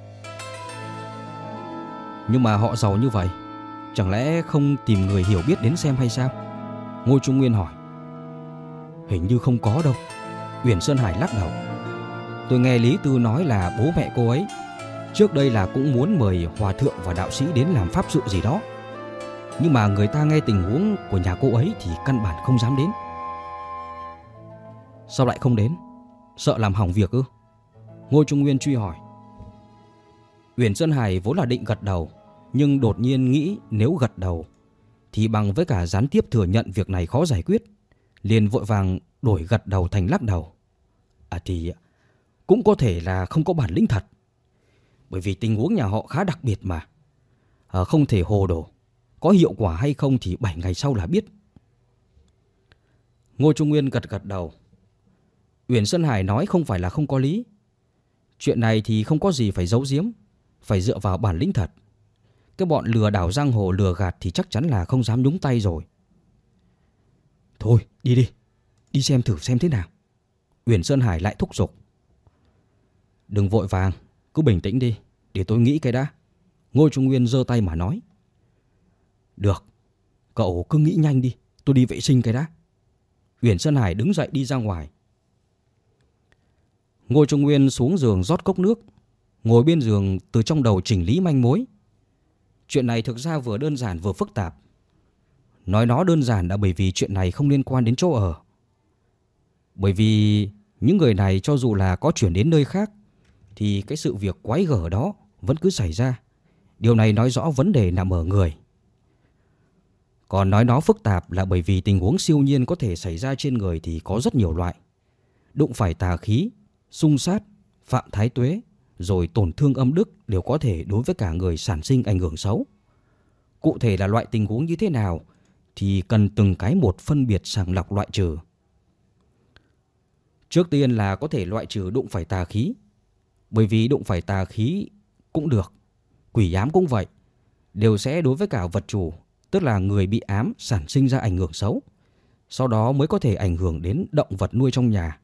Nhưng mà họ giàu như vậy, chẳng lẽ không tìm người hiểu biết đến xem hay sao? Ngô Trung Nguyên hỏi. Hình như không có đâu. Uyển Sơn Hải lắc đầu. Tôi nghe Lý Tư nói là bố mẹ cô ấy trước đây là cũng muốn mời hòa thượng và đạo sĩ đến làm pháp sự gì đó, nhưng mà người ta nghe tình huống của nhà cô ấy thì căn bản không dám đến. Sao lại không đến? Sợ làm hỏng việc ư? Ngô Trung Nguyên truy hỏi. Uyển Sơn Hải vốn là định gật đầu, nhưng đột nhiên nghĩ nếu gật đầu thì bằng với cả gián tiếp thừa nhận việc này khó giải quyết, liền vội vàng đổi gật đầu thành lắc đầu. Thì cũng có thể là không có bản lĩnh thật. Bởi vì tình huống nhà họ khá đặc biệt mà. Không thể hồ đồ. Có hiệu quả hay không thì 7 ngày sau là biết. Ngô Trung Nguyên gật gật đầu. Uyển Sơn Hải nói không phải là không có lý. Chuyện này thì không có gì phải giấu giếm, phải dựa vào bản lĩnh thật. Cái bọn lừa đảo giang hồ lừa gạt thì chắc chắn là không dám nhúng tay rồi. Thôi đi đi, đi xem thử xem thế nào. Uyển Sơn Hải lại thúc giục. Đừng vội vàng, cứ bình tĩnh đi, để tôi nghĩ cái đã. Ngô Trung Nguyên giơ tay mà nói. Được, cậu cứ nghĩ nhanh đi, tôi đi vệ sinh cái đã. Uyển Sơn Hải đứng dậy đi ra ngoài. Ngô Trung Nguyên xuống giường rót cốc nước, ngồi bên giường từ trong đầu chỉnh lý manh mối. Chuyện này thực ra vừa đơn giản vừa phức tạp. Nói nó đơn giản là bởi vì chuyện này không liên quan đến chỗ ở. Bởi vì những người này cho dù là có chuyển đến nơi khác thì cái sự việc quái gở đó vẫn cứ xảy ra. Điều này nói rõ vấn đề nằm ở người. Còn nói nó phức tạp là bởi vì tình huống siêu nhiên có thể xảy ra trên người thì có rất nhiều loại. Đụng phải tà khí, xung sát, phạm thái tuế, rồi tổn thương âm đức đều có thể đối với cả người sản sinh ảnh hưởng xấu. Cụ thể là loại tình huống như thế nào thì cần từng cái một phân biệt sàng lọc loại trừ. Trước tiên là có thể loại trừ đụng phải tà khí. Bởi vì đụng phải tà khí cũng được, quỷ ám cũng vậy, đều sẽ đối với cả vật chủ, tức là người bị ám sản sinh ra ảnh hưởng xấu. Sau đó mới có thể ảnh hưởng đến động vật nuôi trong nhà.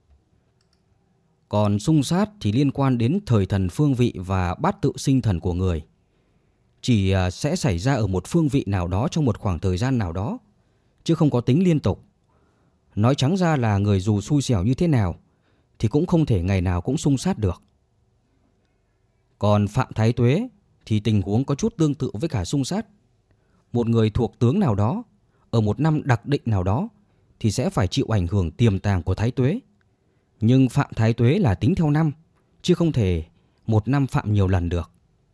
Còn xung sát thì liên quan đến thời thần phương vị và bát tự sinh thần của người. Chỉ sẽ xảy ra ở một phương vị nào đó trong một khoảng thời gian nào đó, chứ không có tính liên tục. Nói trắng ra là người dù xui xẻo như thế nào thì cũng không thể ngày nào cũng xung sát được. Còn phạm thái tuế thì tình huống có chút tương tự với cả xung sát. Một người thuộc tướng nào đó ở một năm đặc định nào đó thì sẽ phải chịu ảnh hưởng tiềm tàng của thái tuế. Nhưng phạm thái tuế là tính theo năm, chứ không thể một năm phạm nhiều lần được.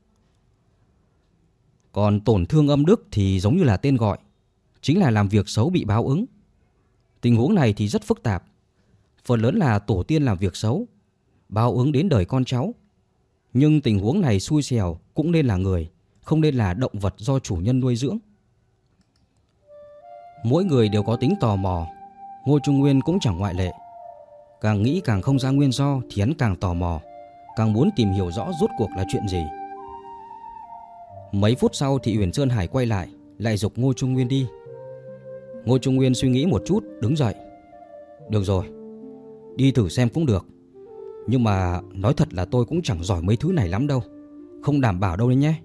Còn tổn thương âm đức thì giống như là tên gọi, chính là làm việc xấu bị báo ứng. Tình huống này thì rất phức tạp. Phần lớn là tổ tiên làm việc xấu, báo ứng đến đời con cháu. Nhưng tình huống này xui xẻo cũng nên là người, không nên là động vật do chủ nhân nuôi dưỡng. Mỗi người đều có tính tò mò, Ngô Trung Nguyên cũng chẳng ngoại lệ. Càng nghĩ càng không ra nguyên do thì hắn càng tò mò, càng muốn tìm hiểu rõ rốt cuộc là chuyện gì. Mấy phút sau thì Uyển Sơn Hải quay lại giục Ngô Trung Nguyên đi. Ngô Trung Nguyên suy nghĩ một chút, đứng dậy. Được rồi, đi thử xem cũng được. Nhưng mà nói thật là tôi cũng chẳng giỏi mấy thứ này lắm đâu, không đảm bảo đâu đấy nhé.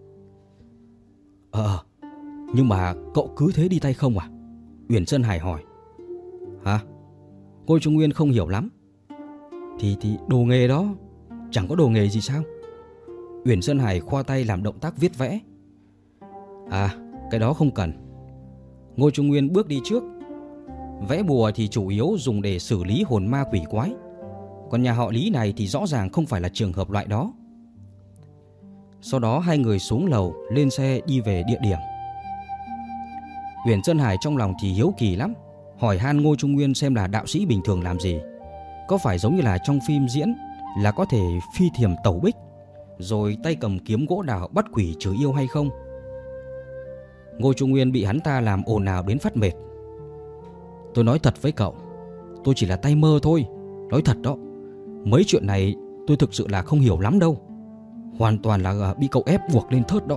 Nhưng mà cậu cứ thế đi tay không à? Uyển Sơn Hải hỏi. Hả? Ngô Trung Nguyên không hiểu lắm. Thì đồ nghề đó, chẳng có đồ nghề gì sao? Uyển Sơn Hải khoa tay làm động tác viết vẽ. Cái đó không cần. Ngô Trung Nguyên bước đi trước. Vẽ bùa thì chủ yếu dùng để xử lý hồn ma quỷ quái. Còn nhà họ Lý này thì rõ ràng không phải là trường hợp loại đó. Sau đó hai người xuống lầu, lên xe đi về địa điểm. Uyển Sơn Hải trong lòng thì hiếu kỳ lắm, hỏi han Ngô Trung Nguyên xem là đạo sĩ bình thường làm gì. Có phải giống như là trong phim diễn là có thể phi thiềm tẩu bích, rồi tay cầm kiếm gỗ đào bắt quỷ trừ yêu hay không? Ngô Trung Nguyên bị hắn ta làm ồn ào đến phát mệt. Tôi nói thật với cậu, tôi chỉ là tay mơ thôi. Nói thật đó, mấy chuyện này tôi thực sự là không hiểu lắm đâu. Hoàn toàn là bị cậu ép buộc lên thớt đó.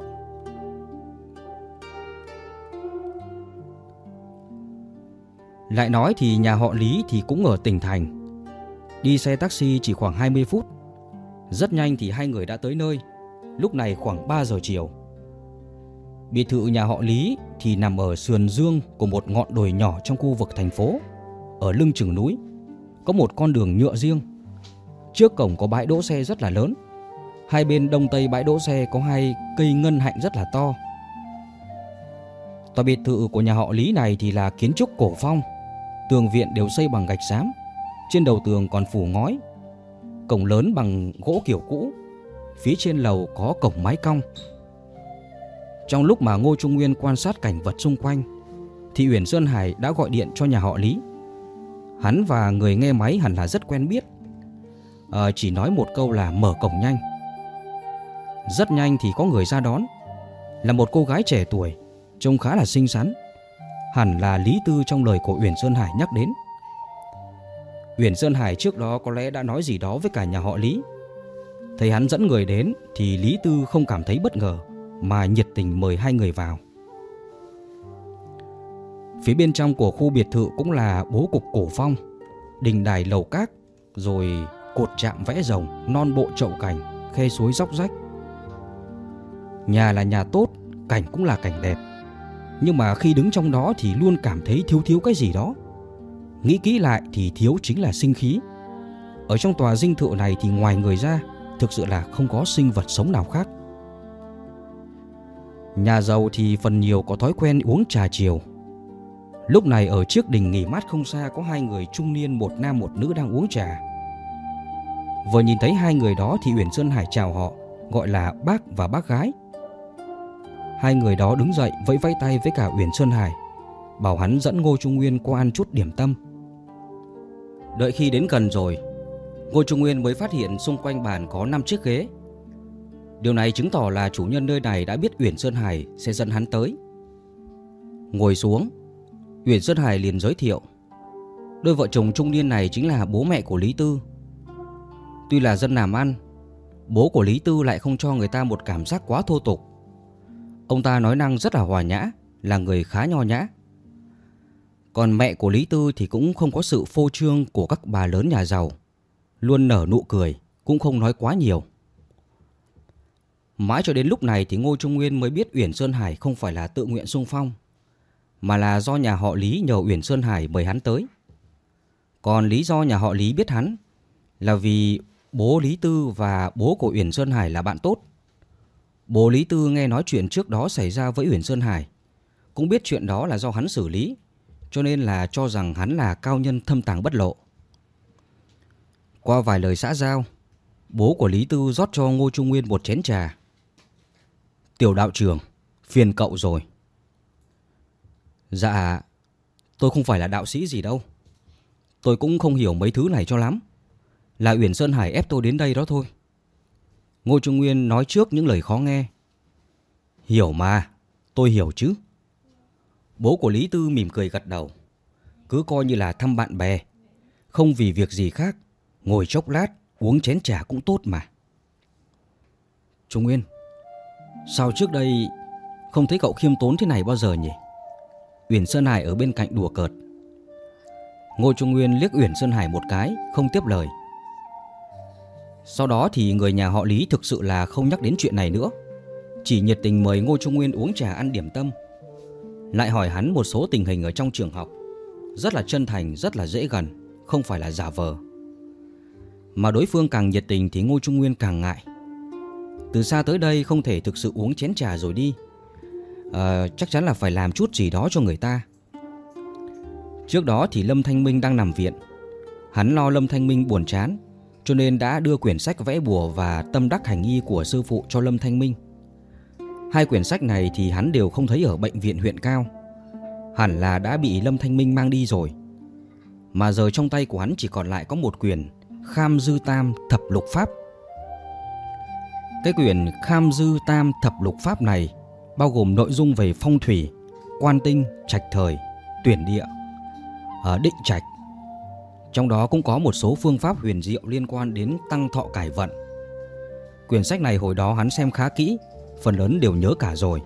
Lại nói thì nhà họ Lý thì cũng ở tỉnh thành. Đi xe taxi chỉ khoảng 20 phút. Rất nhanh thì hai người đã tới nơi. Lúc này khoảng 3 giờ chiều. Biệt thự nhà họ Lý thì nằm ở sườn dương của một ngọn đồi nhỏ trong khu vực thành phố. Ở lưng chừng núi, có một con đường nhựa riêng. Trước cổng có bãi đỗ xe rất là lớn. Hai bên đông tây bãi đỗ xe có hai cây ngân hạnh rất là to. Tòa biệt thự của nhà họ Lý này thì là kiến trúc cổ phong. Tường viện đều xây bằng gạch xám. Trên đầu tường còn phủ ngói. Cổng lớn bằng gỗ kiểu cũ. Phía trên lầu có cổng mái cong. Trong lúc mà Ngô Trung Nguyên quan sát cảnh vật xung quanh thì Uyển Sơn Hải đã gọi điện cho nhà họ Lý. Hắn và người nghe máy hẳn là rất quen biết. Chỉ nói một câu là mở cổng nhanh. Rất nhanh thì có người ra đón, là một cô gái trẻ tuổi, trông khá là xinh xắn. Hẳn là Lý Tư trong lời của Uyển Sơn Hải nhắc đến. Uyển Sơn Hải trước đó có lẽ đã nói gì đó với cả nhà họ Lý. Thấy hắn dẫn người đến thì Lý Tư không cảm thấy bất ngờ, mà nhiệt tình mời hai người vào. Phía bên trong của khu biệt thự cũng là bố cục cổ phong, đình đài lầu các, rồi cột chạm vẽ rồng, non bộ chậu cảnh, khe suối róc rách. Nhà là nhà tốt, cảnh cũng là cảnh đẹp, nhưng mà khi đứng trong đó thì luôn cảm thấy thiếu cái gì đó. Nghĩ kỹ lại thì thiếu chính là sinh khí. Ở trong tòa dinh thự này thì ngoài người ra, thực sự là không có sinh vật sống nào khác. Nhà giàu thì phần nhiều có thói quen uống trà chiều. Lúc này ở trước đình nghỉ mát không xa có hai người trung niên, một nam một nữ đang uống trà. Vừa nhìn thấy hai người đó thì Uyển Sơn Hải chào họ, gọi là bác và bác gái. Hai người đó đứng dậy vẫy vẫy tay với cả Uyển Sơn Hải, bảo hắn dẫn Ngô Trung Nguyên qua ăn chút điểm tâm. Đợi khi đến gần rồi, Ngô Trung Nguyên mới phát hiện xung quanh bàn có 5 chiếc ghế. Điều này chứng tỏ là chủ nhân nơi này đã biết Uyển Sơn Hải sẽ dẫn hắn tới. Ngồi xuống, Uyển Sơn Hải liền giới thiệu. Đôi vợ chồng trung niên này chính là bố mẹ của Lý Tư. Tuy là dân làm ăn, bố của Lý Tư lại không cho người ta một cảm giác quá thô tục. Ông ta nói năng rất là hòa nhã, là người khá nho nhã. Còn mẹ của Lý Tư thì cũng không có sự phô trương của các bà lớn nhà giàu, luôn nở nụ cười, cũng không nói quá nhiều. Mãi cho đến lúc này thì Ngô Trung Nguyên mới biết Uyển Sơn Hải không phải là tự nguyện xung phong, mà là do nhà họ Lý nhờ Uyển Sơn Hải mời hắn tới. Còn lý do nhà họ Lý biết hắn là vì bố Lý Tư và bố của Uyển Sơn Hải là bạn tốt. Bố Lý Tư nghe nói chuyện trước đó xảy ra với Uyển Sơn Hải, cũng biết chuyện đó là do hắn xử lý, cho nên là cho rằng hắn là cao nhân thâm tàng bất lộ. Qua vài lời xã giao, bố của Lý Tư rót cho Ngô Trung Nguyên một chén trà. Tiểu đạo trưởng, phiền cậu rồi. Dạ, tôi không phải là đạo sĩ gì đâu. Tôi cũng không hiểu mấy thứ này cho lắm. Là Uyển Sơn Hải ép tôi đến đây đó thôi. Ngô Trung Nguyên nói trước những lời khó nghe. Hiểu mà, tôi hiểu chứ. Bố của Lý Tư mỉm cười gật đầu. Cứ coi như là thăm bạn bè, không vì việc gì khác, ngồi chốc lát uống chén trà cũng tốt mà. Trung Nguyên, sao trước đây không thấy cậu khiêm tốn thế này bao giờ nhỉ? Uyển Sơn Hải ở bên cạnh đùa cợt. Ngô Trung Nguyên liếc Uyển Sơn Hải một cái, không tiếp lời. Sau đó thì người nhà họ Lý thực sự là không nhắc đến chuyện này nữa, chỉ nhiệt tình mời Ngô Trung Nguyên uống trà ăn điểm tâm, lại hỏi hắn một số tình hình ở trong trường học. Rất là chân thành, rất là dễ gần, không phải là giả vờ. Mà đối phương càng nhiệt tình thì Ngô Trung Nguyên càng ngại. Từ xa tới đây không thể thực sự uống chén trà rồi đi. Chắc chắn là phải làm chút gì đó cho người ta. Trước đó thì Lâm Thanh Minh đang nằm viện. Hắn lo Lâm Thanh Minh buồn chán, cho nên đã đưa quyển sách vẽ bùa và tâm đắc hành y của sư phụ cho Lâm Thanh Minh. Hai quyển sách này thì hắn đều không thấy ở bệnh viện huyện Cao, hẳn là đã bị Lâm Thanh Minh mang đi rồi. Mà giờ trong tay của hắn chỉ còn lại có một quyển Kham Dư Tam Thập Lục Pháp. Cái quyển Kham Dư Tam Thập Lục Pháp này bao gồm nội dung về phong thủy, quan tinh, trạch thời, tuyển địa, định trạch. Trong đó cũng có một số phương pháp huyền diệu liên quan đến tăng thọ cải vận. Quyển sách này hồi đó hắn xem khá kỹ, phần lớn đều nhớ cả rồi.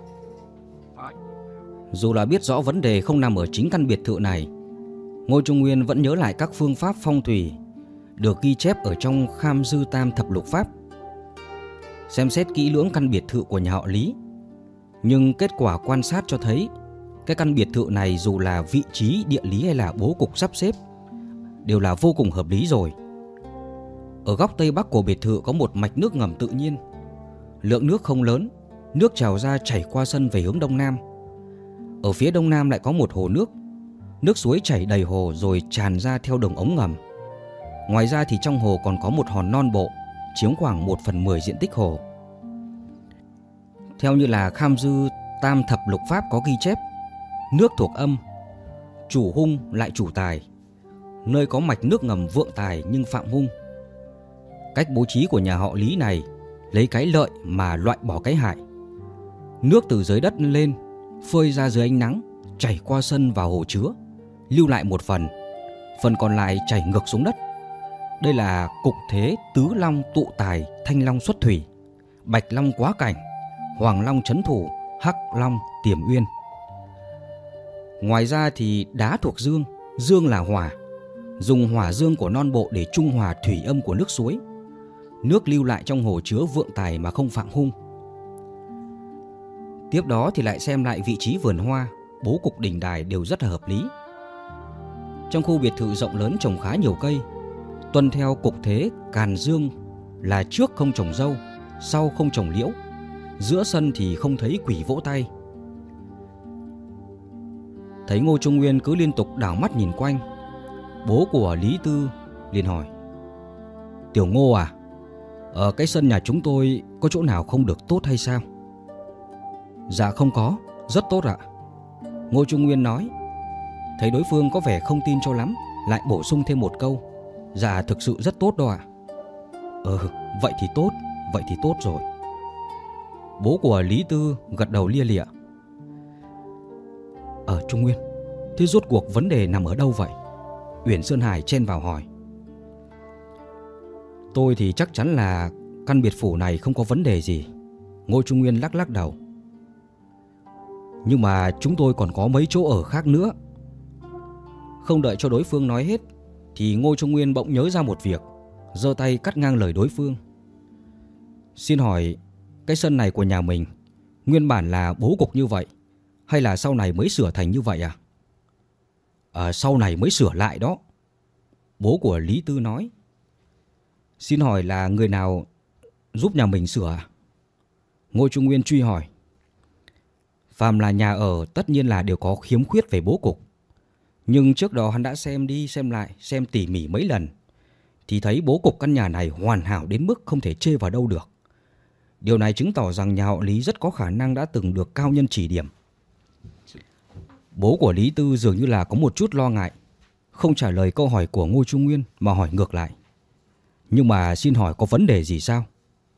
Dù là biết rõ vấn đề không nằm ở chính căn biệt thự này, Ngô Trung Nguyên vẫn nhớ lại các phương pháp phong thủy được ghi chép ở trong Kham Dư Tam Thập Lục Pháp. Xem xét kỹ lưỡng căn biệt thự của nhà họ Lý, nhưng kết quả quan sát cho thấy cái căn biệt thự này dù là vị trí địa lý hay là bố cục sắp xếp đều là vô cùng hợp lý rồi. Ở góc tây bắc của biệt thự có một mạch nước ngầm tự nhiên. Lượng nước không lớn, nước trào ra chảy qua sân về hướng đông nam. Ở phía đông nam lại có một hồ nước. Nước suối chảy đầy hồ rồi tràn ra theo đường ống ngầm. Ngoài ra thì trong hồ còn có một hòn non bộ, chiếm khoảng 1/10 diện tích hồ. Theo như là Kham Dư Tam thập lục pháp có ghi chép, nước thuộc âm, chủ hung lại chủ tài, nơi có mạch nước ngầm vượng tài nhưng phạm hung. Cách bố trí của nhà họ Lý này lấy cái lợi mà loại bỏ cái hại. Nước từ dưới đất lên, phơi ra dưới ánh nắng, chảy qua sân vào hồ chứa, lưu lại một phần, phần còn lại chảy ngược xuống đất. Đây là cục thế tứ long tụ tài, thanh long xuất thủy, bạch long quá cảnh, hoàng long trấn thủ, hắc long tiềm uyên. Ngoài ra thì đá thuộc dương, dương là hỏa, dùng hỏa dương của non bộ để trung hòa thủy âm của nước suối. Nước lưu lại trong hồ chứa vượng tài mà không phạm hung. Tiếp đó thì lại xem lại vị trí vườn hoa, bố cục đình đài đều rất là hợp lý. Trong khu biệt thự rộng lớn trồng khá nhiều cây, tuân theo cục thế càn dương là trước không trồng dâu, sau không trồng liễu, giữa sân thì không thấy quỷ vỗ tay. Thấy Ngô Trung Nguyên cứ liên tục đảo mắt nhìn quanh, bố của Lý Tư liền hỏi: Tiểu Ngô à, ở cái sân nhà chúng tôi có chỗ nào không được tốt hay sao? Dạ không có, rất tốt ạ. Ngô Trung Nguyên nói. Thấy đối phương có vẻ không tin cho lắm, lại bổ sung thêm một câu: Dạ thực sự rất tốt đâu ạ. Vậy thì tốt rồi. Bố của Lý Tư gật đầu lia lịa. Trung Nguyên, thế rốt cuộc vấn đề nằm ở đâu vậy? Uyển Sơn Hải chen vào hỏi. Tôi thì chắc chắn là căn biệt phủ này không có vấn đề gì. Ngô Trung Nguyên lắc lắc đầu. Nhưng mà chúng tôi còn có mấy chỗ ở khác nữa. Không đợi cho đối phương nói hết thì Ngô Trung Nguyên bỗng nhớ ra một việc, giơ tay cắt ngang lời đối phương. Xin hỏi, cái sân này của nhà mình nguyên bản là bố cục như vậy, hay là sau này mới sửa thành như vậy à? Sau này mới sửa lại đó, bố của Lý Tư nói. Xin hỏi là người nào giúp nhà mình sửa à? Ngô Trung Nguyên truy hỏi. Phàm là nhà ở tất nhiên là đều có khiếm khuyết về bố cục, nhưng trước đó hắn đã xem đi xem lại, xem tỉ mỉ mấy lần, thì thấy bố cục căn nhà này hoàn hảo đến mức không thể chê vào đâu được. Điều này chứng tỏ rằng nhà họ Lý rất có khả năng đã từng được cao nhân chỉ điểm. Bố của Lý Tư dường như là có một chút lo ngại, không trả lời câu hỏi của Ngô Trung Nguyên mà hỏi ngược lại. Nhưng mà xin hỏi có vấn đề gì sao?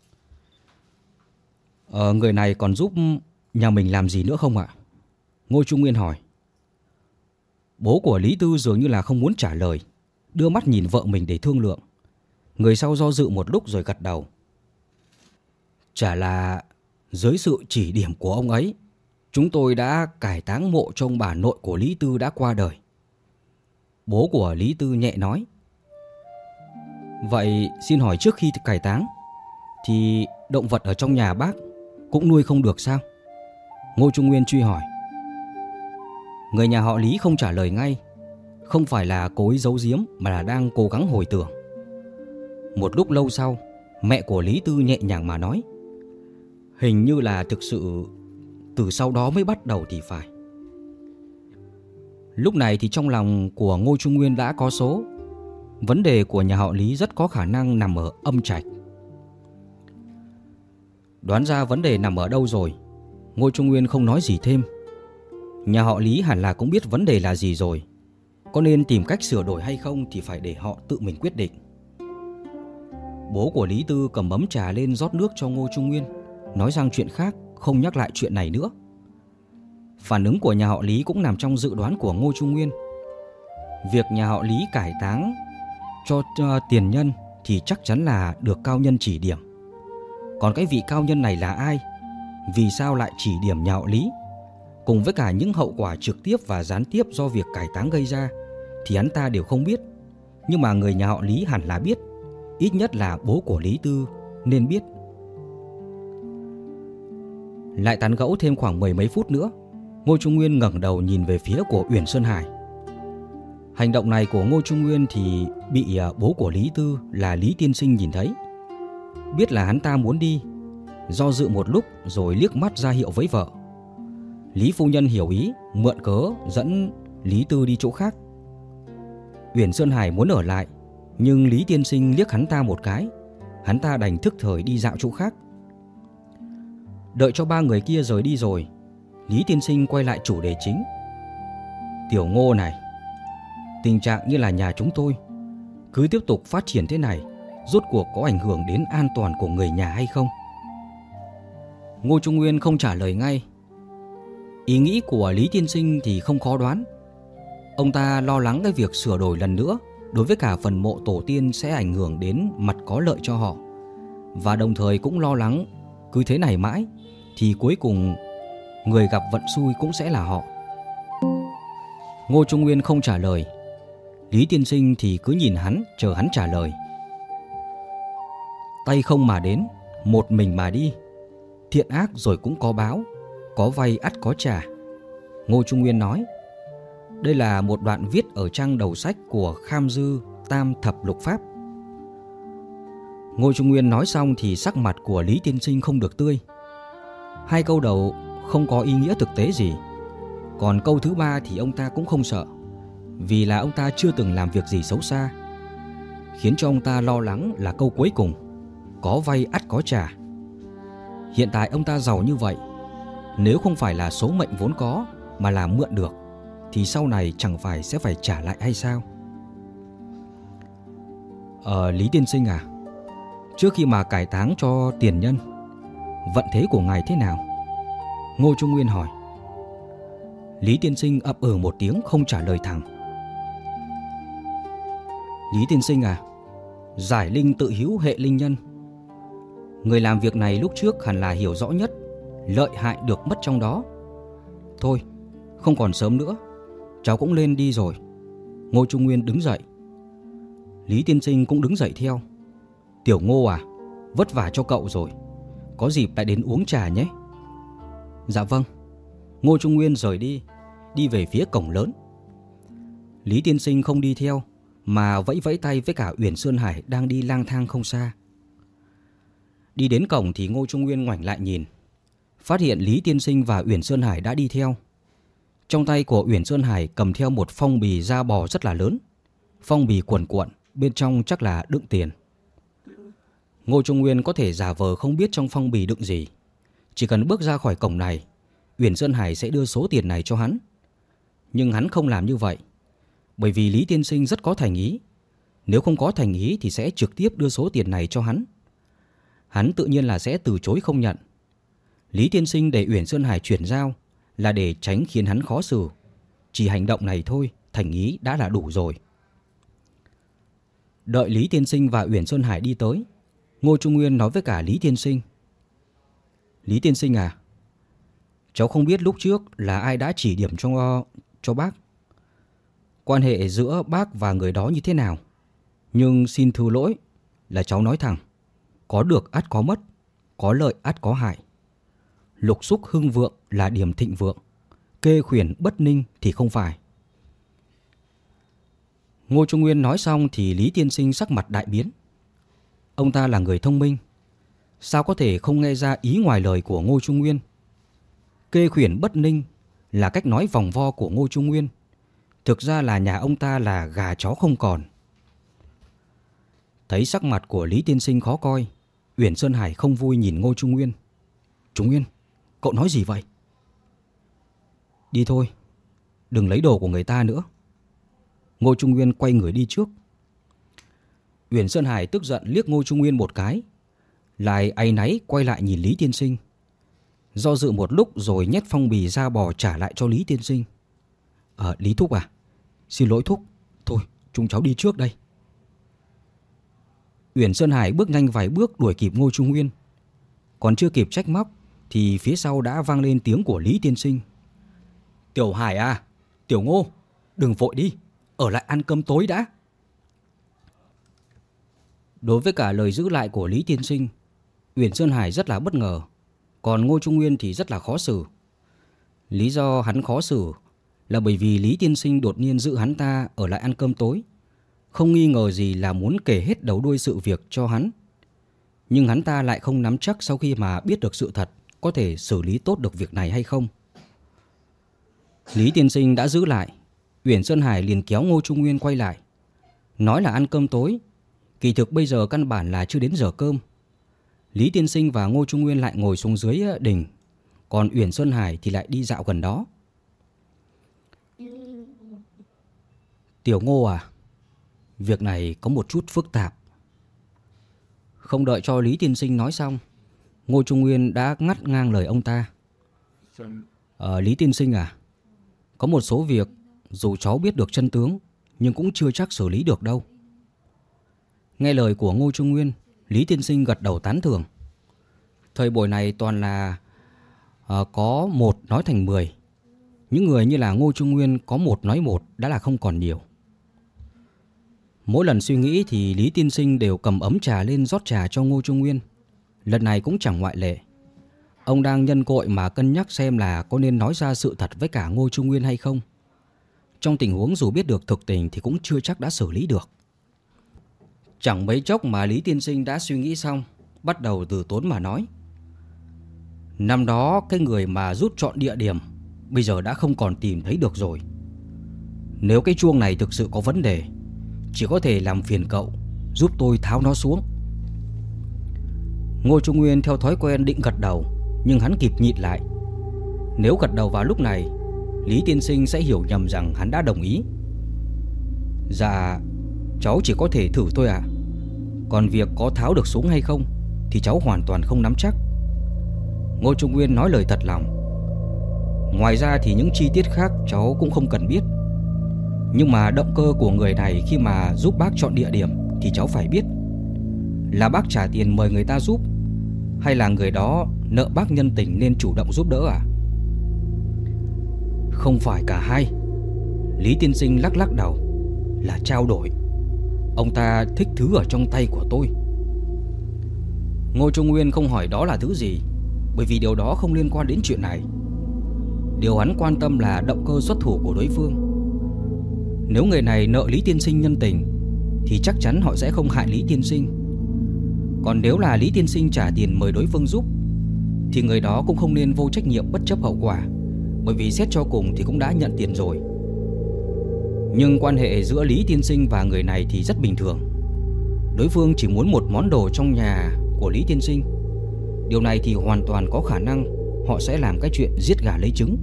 Người này còn giúp nhà mình làm gì nữa không ạ? Ngô Trung Nguyên hỏi. Bố của Lý Tư dường như là không muốn trả lời, đưa mắt nhìn vợ mình để thương lượng. Người sau do dự một lúc rồi gật đầu. Chả là dưới sự chỉ điểm của ông ấy, chúng tôi đã cải táng mộ cho ông bà nội của Lý Tư đã qua đời. Bố của Lý Tư nhẹ nói. Vậy xin hỏi trước khi cải táng thì động vật ở trong nhà bác cũng nuôi không được sao? Ngô Trung Nguyên truy hỏi. Người nhà họ Lý không trả lời ngay, không phải là cố ý giấu giếm mà là đang cố gắng hồi tưởng. Một lúc lâu sau, mẹ của Lý Tư nhẹ nhàng mà nói. Hình như là thực sự từ sau đó mới bắt đầu thì phải. Lúc này thì trong lòng của Ngô Trung Nguyên đã có số. Vấn đề của nhà họ Lý rất có khả năng nằm ở âm trạch. Đoán ra vấn đề nằm ở đâu rồi, Ngô Trung Nguyên không nói gì thêm. Nhà họ Lý hẳn là cũng biết vấn đề là gì rồi, có nên tìm cách sửa đổi hay không thì phải để họ tự mình quyết định. Bố của Lý Tư cầm ấm trà lên rót nước cho Ngô Trung Nguyên, nói sang chuyện khác, không nhắc lại chuyện này nữa. Phản ứng của nhà họ Lý cũng nằm trong dự đoán của Ngô Trung Nguyên. Việc nhà họ Lý cải táng cho tiền nhân thì chắc chắn là được cao nhân chỉ điểm. Còn cái vị cao nhân này là ai, vì sao lại chỉ điểm nhà họ Lý, cùng với cả những hậu quả trực tiếp và gián tiếp do việc cải táng gây ra, thì hắn ta đều không biết. Nhưng mà người nhà họ Lý hẳn là biết, ít nhất là bố của Lý Tư nên biết. Lại tán gẫu thêm khoảng mười mấy phút nữa, Ngô Trung Nguyên ngẩng đầu nhìn về phía của Uyển Sơn Hải. Hành động này của Ngô Trung Nguyên thì bị bố của Lý Tư là Lý Tiên Sinh nhìn thấy. Biết là hắn ta muốn đi, do dự một lúc rồi liếc mắt ra hiệu với vợ. Lý phu nhân hiểu ý, mượn cớ dẫn Lý Tư đi chỗ khác. Uyển Sơn Hải muốn ở lại, nhưng Lý Tiên Sinh liếc hắn ta một cái, hắn ta đành thức thời đi dạo chỗ khác. Đợi cho ba người kia rời đi rồi, Lý tiên sinh quay lại chủ đề chính. Tiểu Ngô này, tình trạng như là nhà chúng tôi cứ tiếp tục phát triển thế này, rốt cuộc có ảnh hưởng đến an toàn của người nhà hay không? Ngô Trung Nguyên không trả lời ngay. Ý nghĩ của Lý tiên sinh thì không khó đoán. Ông ta lo lắng cái việc sửa đổi lần nữa đối với cả phần mộ tổ tiên sẽ ảnh hưởng đến mặt có lợi cho họ, và đồng thời cũng lo lắng cứ thế này mãi thì cuối cùng người gặp vận xui cũng sẽ là họ. Ngô Trung Nguyên không trả lời. Lý tiên sinh thì cứ nhìn hắn, chờ hắn trả lời. Tay không mà đến, một mình mà đi. Thiện ác rồi cũng có báo, có vay ắt có trả. Ngô Trung Nguyên nói. Đây là một đoạn viết ở trang đầu sách của Kham Dư Tam Thập Lục Pháp. Ngô Trung Nguyên nói xong thì sắc mặt của Lý tiên sinh không được tươi. Hai câu đầu không có ý nghĩa thực tế gì, còn câu thứ ba thì ông ta cũng không sợ, vì là ông ta chưa từng làm việc gì xấu xa. Khiến cho ông ta lo lắng là câu cuối cùng, có vay ắt có trả. Hiện tại ông ta giàu như vậy, nếu không phải là số mệnh vốn có mà là mượn được, thì sau này chẳng phải sẽ phải trả lại hay sao? Lý tiên sinh à, trước khi mà cải táng cho tiền nhân, vận thế của ngài thế nào? Ngô Trung Nguyên hỏi. Lý tiên sinh ậm ừ một tiếng không trả lời thẳng. Lý tiên sinh à, giải linh tự hữu hệ linh nhân. Người làm việc này lúc trước hẳn là hiểu rõ nhất lợi hại được mất trong đó. Thôi, không còn sớm nữa, cháu cũng lên đi rồi. Ngô Trung Nguyên đứng dậy. Lý tiên sinh cũng đứng dậy theo. Tiểu Ngô à, vất vả cho cậu rồi, có dịp lại đến uống trà nhé. Dạ vâng. Ngô Trung Nguyên rời đi, đi về phía cổng lớn. Lý tiên sinh không đi theo, mà vẫy vẫy tay với cả Uyển Sơn Hải đang đi lang thang không xa. Đi đến cổng thì Ngô Trung Nguyên ngoảnh lại nhìn, phát hiện Lý tiên sinh và Uyển Sơn Hải đã đi theo. Trong tay của Uyển Sơn Hải cầm theo một phong bì da bò rất là lớn. Phong bì cuộn cuộn, bên trong chắc là đựng tiền. Ngô Trung Nguyên có thể giả vờ không biết trong phong bì đựng gì. Chỉ cần bước ra khỏi cổng này, Uyển Sơn Hải sẽ đưa số tiền này cho hắn. Nhưng hắn không làm như vậy, bởi vì Lý tiên sinh rất có thành ý. Nếu không có thành ý thì sẽ trực tiếp đưa số tiền này cho hắn. Hắn tự nhiên là sẽ từ chối không nhận. Lý tiên sinh để Uyển Sơn Hải chuyển giao là để tránh khiến hắn khó xử. Chỉ hành động này thôi, thành ý đã là đủ rồi. Đợi Lý tiên sinh và Uyển Sơn Hải đi tới, Ngô Trung Nguyên nói với cả Lý tiên sinh. Lý tiên sinh à, cháu không biết lúc trước là ai đã chỉ điểm cho bác. Quan hệ giữa bác và người đó như thế nào. Nhưng xin thứ lỗi là cháu nói thẳng, có được ắt có mất, có lợi ắt có hại. Lục xúc hưng vượng là điểm thịnh vượng, kê khuyển bất ninh thì không phải. Ngô Trung Nguyên nói xong thì Lý tiên sinh sắc mặt đại biến. Ông ta là người thông minh, sao có thể không nghe ra ý ngoài lời của Ngô Trung Nguyên. Kê khuyển bất ninh là cách nói vòng vo của Ngô Trung Nguyên. Thực ra là nhà ông ta là gà chó không còn. Thấy sắc mặt của Lý tiên sinh khó coi, Uyển Sơn Hải không vui nhìn Ngô Trung Nguyên. Trung Nguyên, cậu nói gì vậy? Đi thôi, đừng lấy đồ của người ta nữa. Ngô Trung Nguyên quay người đi trước. Uyển Sơn Hải tức giận liếc Ngô Trung Nguyên một cái, lại áy náy quay lại nhìn Lý tiên sinh. Do dự một lúc rồi nhét phong bì da bò trả lại cho Lý tiên sinh. Lý thúc à, xin lỗi thúc, thôi chúng cháu đi trước đây. Uyển Sơn Hải bước nhanh vài bước đuổi kịp Ngô Trung Nguyên. Còn chưa kịp trách móc thì phía sau đã vang lên tiếng của Lý tiên sinh. Tiểu Hải à, Tiểu Ngô, đừng vội đi, ở lại ăn cơm tối đã. Đối với cả lời giữ lại của Lý tiên sinh, Uyển Sơn Hải rất là bất ngờ, còn Ngô Trung Nguyên thì rất là khó xử. Lý do hắn khó xử là bởi vì Lý tiên sinh đột nhiên giữ hắn ta ở lại ăn cơm tối, không nghi ngờ gì là muốn kể hết đầu đuôi sự việc cho hắn. Nhưng hắn ta lại không nắm chắc sau khi mà biết được sự thật có thể xử lý tốt được việc này hay không. Lý tiên sinh đã giữ lại, Uyển Sơn Hải liền kéo Ngô Trung Nguyên quay lại, nói là ăn cơm tối. Kỳ thực bây giờ căn bản là chưa đến giờ cơm. Lý tiên sinh và Ngô Trung Nguyên lại ngồi xuống dưới đình, còn Uyển Sơn Hải thì lại đi dạo gần đó. Tiểu Ngô à, việc này có một chút phức tạp. Không đợi cho Lý tiên sinh nói xong, Ngô Trung Nguyên đã ngắt ngang lời ông ta. Lý tiên sinh à, có một số việc dù cháu biết được chân tướng nhưng cũng chưa chắc xử lý được đâu. Nghe lời của Ngô Trung Nguyên, Lý tiên sinh gật đầu tán thưởng. Thời buổi này toàn là có một nói thành 10. Những người như là Ngô Trung Nguyên có một nói một đã là không còn nhiều. Mỗi lần suy nghĩ thì Lý tiên sinh đều cầm ấm trà lên rót trà cho Ngô Trung Nguyên. Lần này cũng chẳng ngoại lệ. Ông đang nhân cội mà cân nhắc xem là có nên nói ra sự thật với cả Ngô Trung Nguyên hay không. Trong tình huống dù biết được thực tình thì cũng chưa chắc đã xử lý được. Chẳng mấy chốc mà Lý tiên sinh đã suy nghĩ xong, bắt đầu từ tốn mà nói. Năm đó cái người mà rút chọn địa điểm bây giờ đã không còn tìm thấy được rồi. Nếu cái chuông này thực sự có vấn đề, chỉ có thể làm phiền cậu giúp tôi tháo nó xuống. Ngô Trung Nguyên theo thói quen định gật đầu, nhưng hắn kịp nhịn lại. Nếu gật đầu vào lúc này, Lý tiên sinh sẽ hiểu nhầm rằng hắn đã đồng ý. Dạ, cháu chỉ có thể thử thôi ạ. Còn việc có tháo được xuống hay không thì cháu hoàn toàn không nắm chắc. Ngô Trung Nguyên nói lời thật lòng. Ngoài ra thì những chi tiết khác cháu cũng không cần biết. Nhưng mà động cơ của người này khi mà giúp bác chọn địa điểm thì cháu phải biết. Là bác trả tiền mời người ta giúp, hay là người đó nợ bác nhân tình nên chủ động giúp đỡ à? Không phải cả hai. Lý tiên sinh lắc lắc đầu. Là trao đổi. Ông ta thích thứ ở trong tay của tôi. Ngô Trung Nguyên không hỏi đó là thứ gì, bởi vì điều đó không liên quan đến chuyện này. Điều hắn quan tâm là động cơ xuất thủ của đối phương. Nếu người này nợ Lý tiên sinh nhân tình thì chắc chắn họ sẽ không hại Lý tiên sinh. Còn nếu là Lý tiên sinh trả tiền mời đối phương giúp thì người đó cũng không nên vô trách nhiệm bất chấp hậu quả, bởi vì xét cho cùng thì cũng đã nhận tiền rồi. Nhưng quan hệ giữa Lý tiên sinh và người này thì rất bình thường. Đối phương chỉ muốn một món đồ trong nhà của Lý tiên sinh. Điều này thì hoàn toàn có khả năng họ sẽ làm cái chuyện giết gà lấy trứng.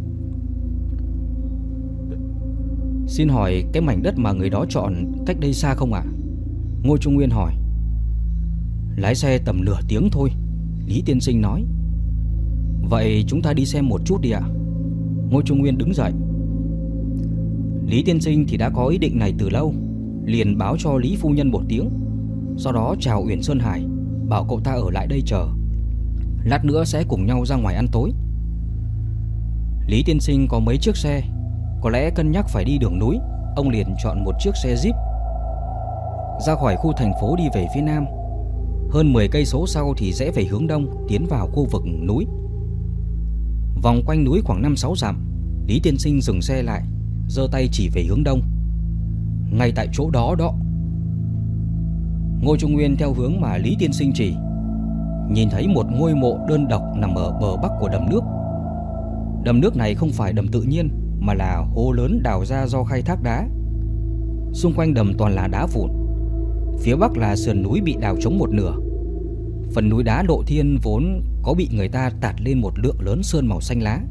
Xin hỏi cái mảnh đất mà người đó chọn cách đây xa không ạ? Ngô Trung Nguyên hỏi. Lái xe tầm nửa tiếng thôi, Lý tiên sinh nói. Vậy chúng ta đi xem một chút đi ạ. Ngô Trung Nguyên đứng dậy. Lý tiên sinh thì đã có ý định này từ lâu, liền báo cho Lý phu nhân một tiếng. Sau đó chào Uyển Sơn Hải, bảo cậu ta ở lại đây chờ. Lát nữa sẽ cùng nhau ra ngoài ăn tối. Lý tiên sinh có mấy chiếc xe, có lẽ cân nhắc phải đi đường núi, ông liền chọn một chiếc xe Jeep. Ra khỏi khu thành phố đi về phía nam. Hơn 10 cây số sau thì rẽ về hướng đông, tiến vào khu vực núi. Vòng quanh núi khoảng 5-6 dặm, Lý tiên sinh dừng xe lại, giơ tay chỉ về hướng đông. Ngay tại chỗ đó đó. Ngô Trung Nguyên theo hướng mà Lý tiên sinh chỉ, nhìn thấy một ngôi mộ đơn độc nằm ở bờ bắc của đầm nước. Đầm nước này không phải đầm tự nhiên, mà là hố lớn đào ra do khai thác đá. Xung quanh đầm toàn là đá vụn. Phía bắc là sườn núi bị đào trống một nửa. Phần núi đá lộ thiên vốn có bị người ta tạt lên một lượng lớn sơn màu xanh lá.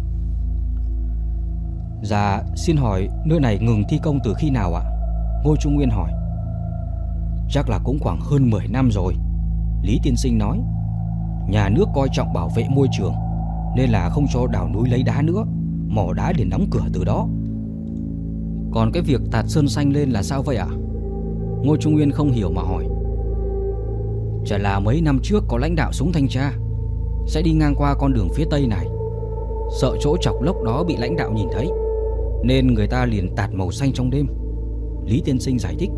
Dạ, xin hỏi nơi này ngừng thi công từ khi nào ạ? Ngô Trung Nguyên hỏi. Chắc là cũng khoảng hơn 10 năm rồi, Lý tiên sinh nói. Nhà nước coi trọng bảo vệ môi trường nên là không cho đào núi lấy đá nữa, mỏ đá liền đóng cửa từ đó. Còn cái việc tạt sơn xanh lên là sao vậy ạ? Ngô Trung Nguyên không hiểu mà hỏi. Chả là mấy năm trước có lãnh đạo xuống thanh tra, sẽ đi ngang qua con đường phía tây này. Sợ chỗ chọc lốc đó bị lãnh đạo nhìn thấy, nên người ta liền tạt màu xanh trong đêm, Lý tiên sinh giải thích.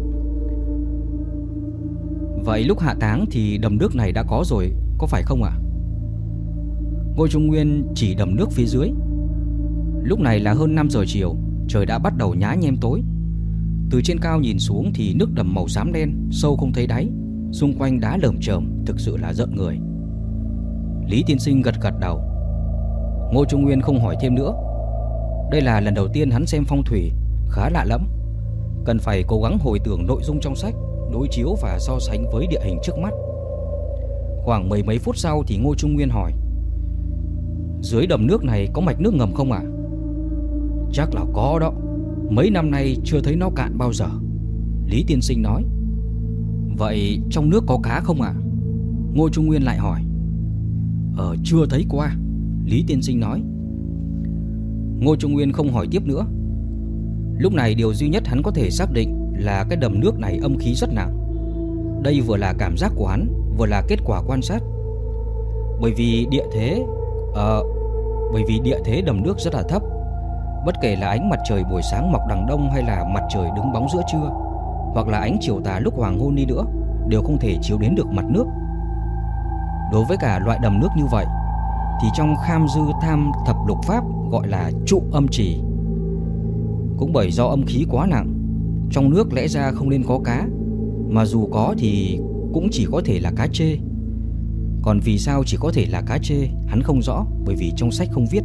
Vậy lúc hạ táng thì đầm nước này đã có rồi, có phải không ạ? Ngô Trung Nguyên chỉ đầm nước phía dưới. Lúc này là hơn 5 giờ chiều, trời đã bắt đầu nhá nhem tối. Từ trên cao nhìn xuống thì nước đầm màu xám đen, sâu không thấy đáy, xung quanh đá lởm chởm, thực sự là rợn người. Lý tiên sinh gật gật đầu. Ngô Trung Nguyên không hỏi thêm nữa. Đây là lần đầu tiên hắn xem phong thủy, khá lạ lẫm. Cần phải cố gắng hồi tưởng nội dung trong sách, đối chiếu và so sánh với địa hình trước mắt. Khoảng mười mấy phút sau thì Ngô Trung Nguyên hỏi. Dưới đầm nước này có mạch nước ngầm không ạ? Chắc là có đó. Mấy năm nay chưa thấy nó cạn bao giờ, Lý tiên sinh nói. Vậy trong nước có cá không ạ? Ngô Trung Nguyên lại hỏi. Chưa thấy qua, Lý tiên sinh nói. Ngô Trung Nguyên không hỏi tiếp nữa. Lúc này điều duy nhất hắn có thể xác định là cái đầm nước này âm khí rất nặng. Đây vừa là cảm giác của hắn, vừa là kết quả quan sát. Bởi vì địa thế đầm nước rất là thấp. Bất kể là ánh mặt trời buổi sáng mọc đằng đông hay là mặt trời đứng bóng giữa trưa, hoặc là ánh chiều tà lúc hoàng hôn đi nữa, đều không thể chiếu đến được mặt nước. Đối với cả loại đầm nước như vậy thì trong Kham Dư Tham Thập Lục Pháp gọi là trụ âm trì. Cũng bởi do âm khí quá nặng, trong nước lẽ ra không nên có cá, mà dù có thì cũng chỉ có thể là cá trê. Còn vì sao chỉ có thể là cá trê hắn không rõ, bởi vì trong sách không viết.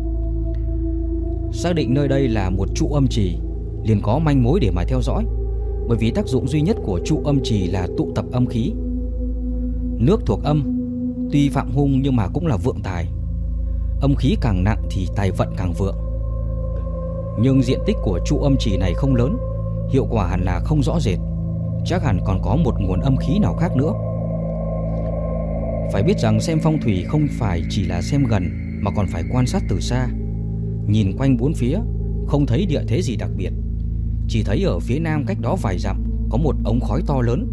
Xác định nơi đây là một trụ âm trì liền có manh mối để mà theo dõi. Bởi vì tác dụng duy nhất của trụ âm trì là tụ tập âm khí. Nước thuộc âm, tuy phạm hung nhưng mà cũng là vượng tài. Âm khí càng nặng thì tài vận càng vượng. Nhưng diện tích của trụ âm trì này không lớn, hiệu quả hẳn là không rõ rệt. Chắc hẳn còn có một nguồn âm khí nào khác nữa. Phải biết rằng xem phong thủy không phải chỉ là xem gần, mà còn phải quan sát từ xa. Nhìn quanh bốn phía không thấy địa thế gì đặc biệt, chỉ thấy ở phía nam cách đó vài dặm có một ống khói to lớn.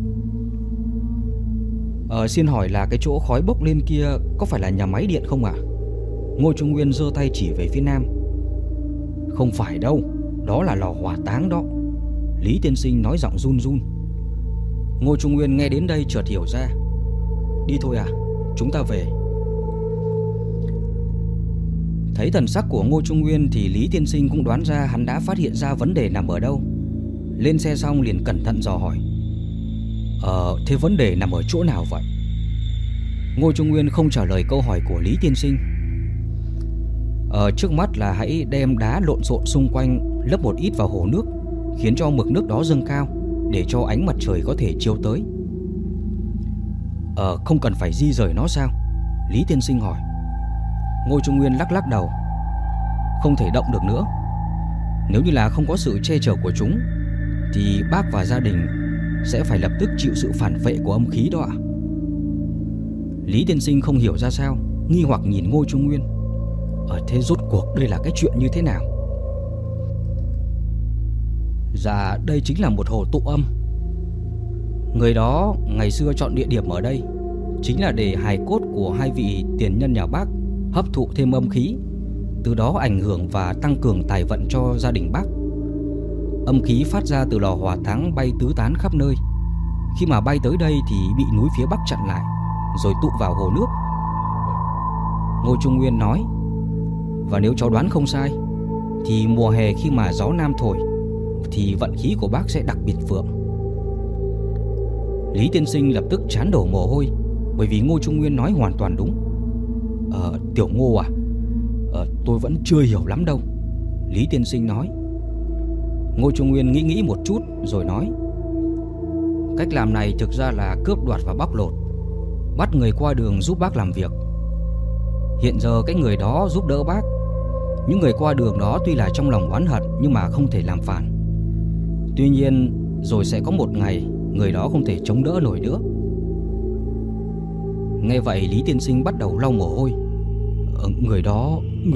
Xin hỏi là cái chỗ khói bốc lên kia có phải là nhà máy điện không ạ? Ngô Trung Nguyên giơ tay chỉ về phía nam. Không phải đâu, đó là lò hỏa táng đó, Lý tiên sinh nói giọng run run. Ngô Trung Nguyên nghe đến đây chợt hiểu ra. Đi thôi à, chúng ta về. Thấy thần sắc của Ngô Trung Nguyên thì Lý tiên sinh cũng đoán ra hắn đã phát hiện ra vấn đề nằm ở đâu. Lên xe xong liền cẩn thận dò hỏi. Thế vấn đề nằm ở chỗ nào vậy? Ngô Trung Nguyên không trả lời câu hỏi của Lý tiên sinh. Trước mắt là hãy đem đá lộn xộn xung quanh lấp một ít vào hồ nước, khiến cho mực nước đó dâng cao, để cho ánh mặt trời có thể chiếu tới. Không cần phải di rời nó sao? Lý tiên sinh hỏi. Ngô Trung Nguyên lắc lắc đầu. Không thể động được nữa. Nếu như là không có sự che chở của chúng thì bác và gia đình sẽ phải lập tức chịu sự phản vệ của âm khí đó ạ. Lý tiên sinh không hiểu ra sao, nghi hoặc nhìn Ngô Trung Nguyên. Thế rốt cuộc đây là cái chuyện như thế nào? Dạ, đây chính là một hồ tụ âm. Người đó ngày xưa chọn địa điểm ở đây chính là để hài cốt của hai vị tiền nhân nhà Bác hấp thụ thêm âm khí, từ đó ảnh hưởng và tăng cường tài vận cho gia đình Bác. Âm khí phát ra từ lò hỏa táng bay tứ tán khắp nơi. Khi mà bay tới đây thì bị núi phía Bắc chặn lại, rồi tụ vào hồ nước. Ngô Trung Nguyên nói. Và nếu cháu đoán không sai thì mùa hè khi mà gió nam thổi thì vận khí của bác sẽ đặc biệt vượng. Lý tiên sinh lập tức trán đổ mồ hôi, bởi vì Ngô Trung Nguyên nói hoàn toàn đúng. Tiểu Ngô à, tôi vẫn chưa hiểu lắm đâu, Lý tiên sinh nói. Ngô Trung Nguyên nghĩ một chút rồi nói. Cách làm này thực ra là cướp đoạt và bóc lột, bắt người qua đường giúp bác làm việc. Hiện giờ cái người đó giúp đỡ bác. Những người qua đường đó tuy là trong lòng oán hận nhưng mà không thể làm phản. Tuy nhiên rồi sẽ có một ngày người đó không thể chống đỡ nổi nữa. Nghe vậy Lý tiên sinh bắt đầu lau mồ hôi. Người đó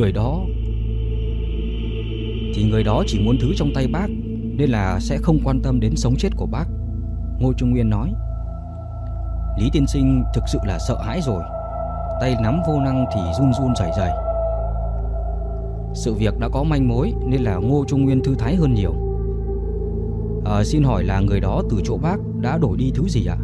thì người đó chỉ muốn thứ trong tay bác, nên là sẽ không quan tâm đến sống chết của bác, Ngô Trung Nguyên nói. Lý tiên sinh thực sự là sợ hãi rồi, tay nắm vô năng thì run run rẩy rẩy. Sự việc đã có manh mối nên là Ngô Trung Nguyên thư thái hơn nhiều. Xin hỏi là người đó từ chỗ bác đã đổi đi thứ gì ạ?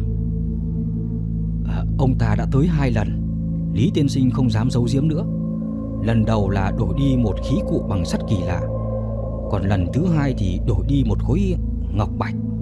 Ông ta đã tới 2 lần, Lý tiên sinh không dám giấu giếm nữa. Lần đầu là đổi đi một khí cụ bằng sắt kỳ lạ, còn lần thứ 2 thì đổi đi một khối ngọc bạch.